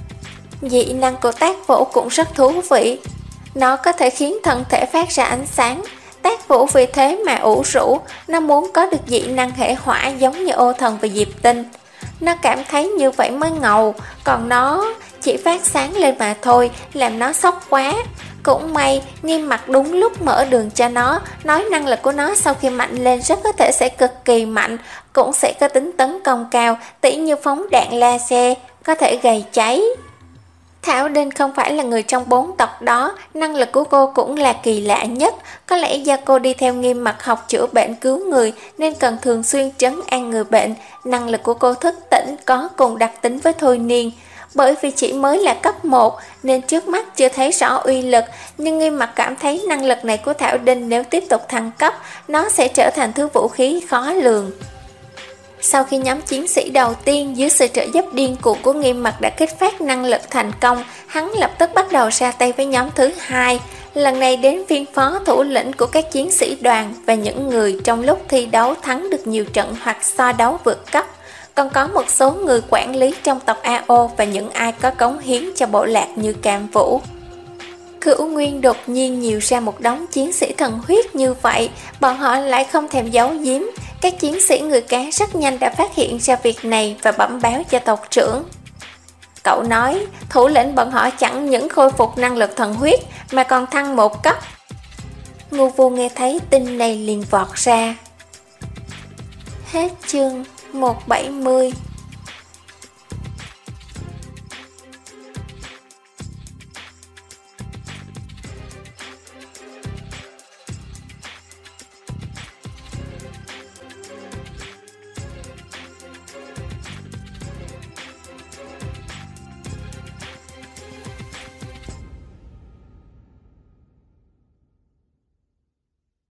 Dị năng của Tác Vũ cũng rất thú vị. Nó có thể khiến thân thể phát ra ánh sáng. Tác Vũ vì thế mà ủ rũ, nó muốn có được dị năng hệ hỏa giống như Ô Thần và Diệp Tinh. Nó cảm thấy như vậy mới ngầu, còn nó chỉ phát sáng lên mà thôi, làm nó sốc quá. Cũng may, Nghiêm Mặc đúng lúc mở đường cho nó, nói năng lực của nó sau khi mạnh lên rất có thể sẽ cực kỳ mạnh, cũng sẽ có tính tấn công cao, tỉ như phóng đạn laser, có thể gây cháy. Thảo Đinh không phải là người trong bốn tộc đó, năng lực của cô cũng là kỳ lạ nhất. Có lẽ do cô đi theo Nghiêm Mặc học chữa bệnh cứu người nên cần thường xuyên trấn an người bệnh. Năng lực của cô thức tỉnh có cùng đặc tính với Thôi Niên. Bởi vì chỉ mới là cấp một nên trước mắt chưa thấy rõ uy lực, nhưng Nghiêm Mặc cảm thấy năng lực này của Thảo Đinh nếu tiếp tục thăng cấp, nó sẽ trở thành thứ vũ khí khó lường. Sau khi nhóm chiến sĩ đầu tiên dưới sự trợ giúp điên cuồng của Nghiêm Mặc đã kích phát năng lực thành công, hắn lập tức bắt đầu ra tay với nhóm thứ hai. Lần này đến phiên phó thủ lĩnh của các chiến sĩ đoàn và những người trong lúc thi đấu thắng được nhiều trận hoặc so đấu vượt cấp. Còn có một số người quản lý trong tộc a o và những ai có cống hiến cho bộ lạc như Cam Vũ. Cửu Nguyên đột nhiên nhiều ra một đống chiến sĩ thần huyết như vậy, bọn họ lại không thèm giấu giếm. Các chiến sĩ người cá rất nhanh đã phát hiện ra việc này và bẩm báo cho tộc trưởng. Cậu nói, thủ lĩnh bọn họ chẳng những khôi phục năng lực thần huyết mà còn thăng một cấp. Ngô Vô nghe thấy tin này liền vọt ra. Hết chương một trăm bảy mươi.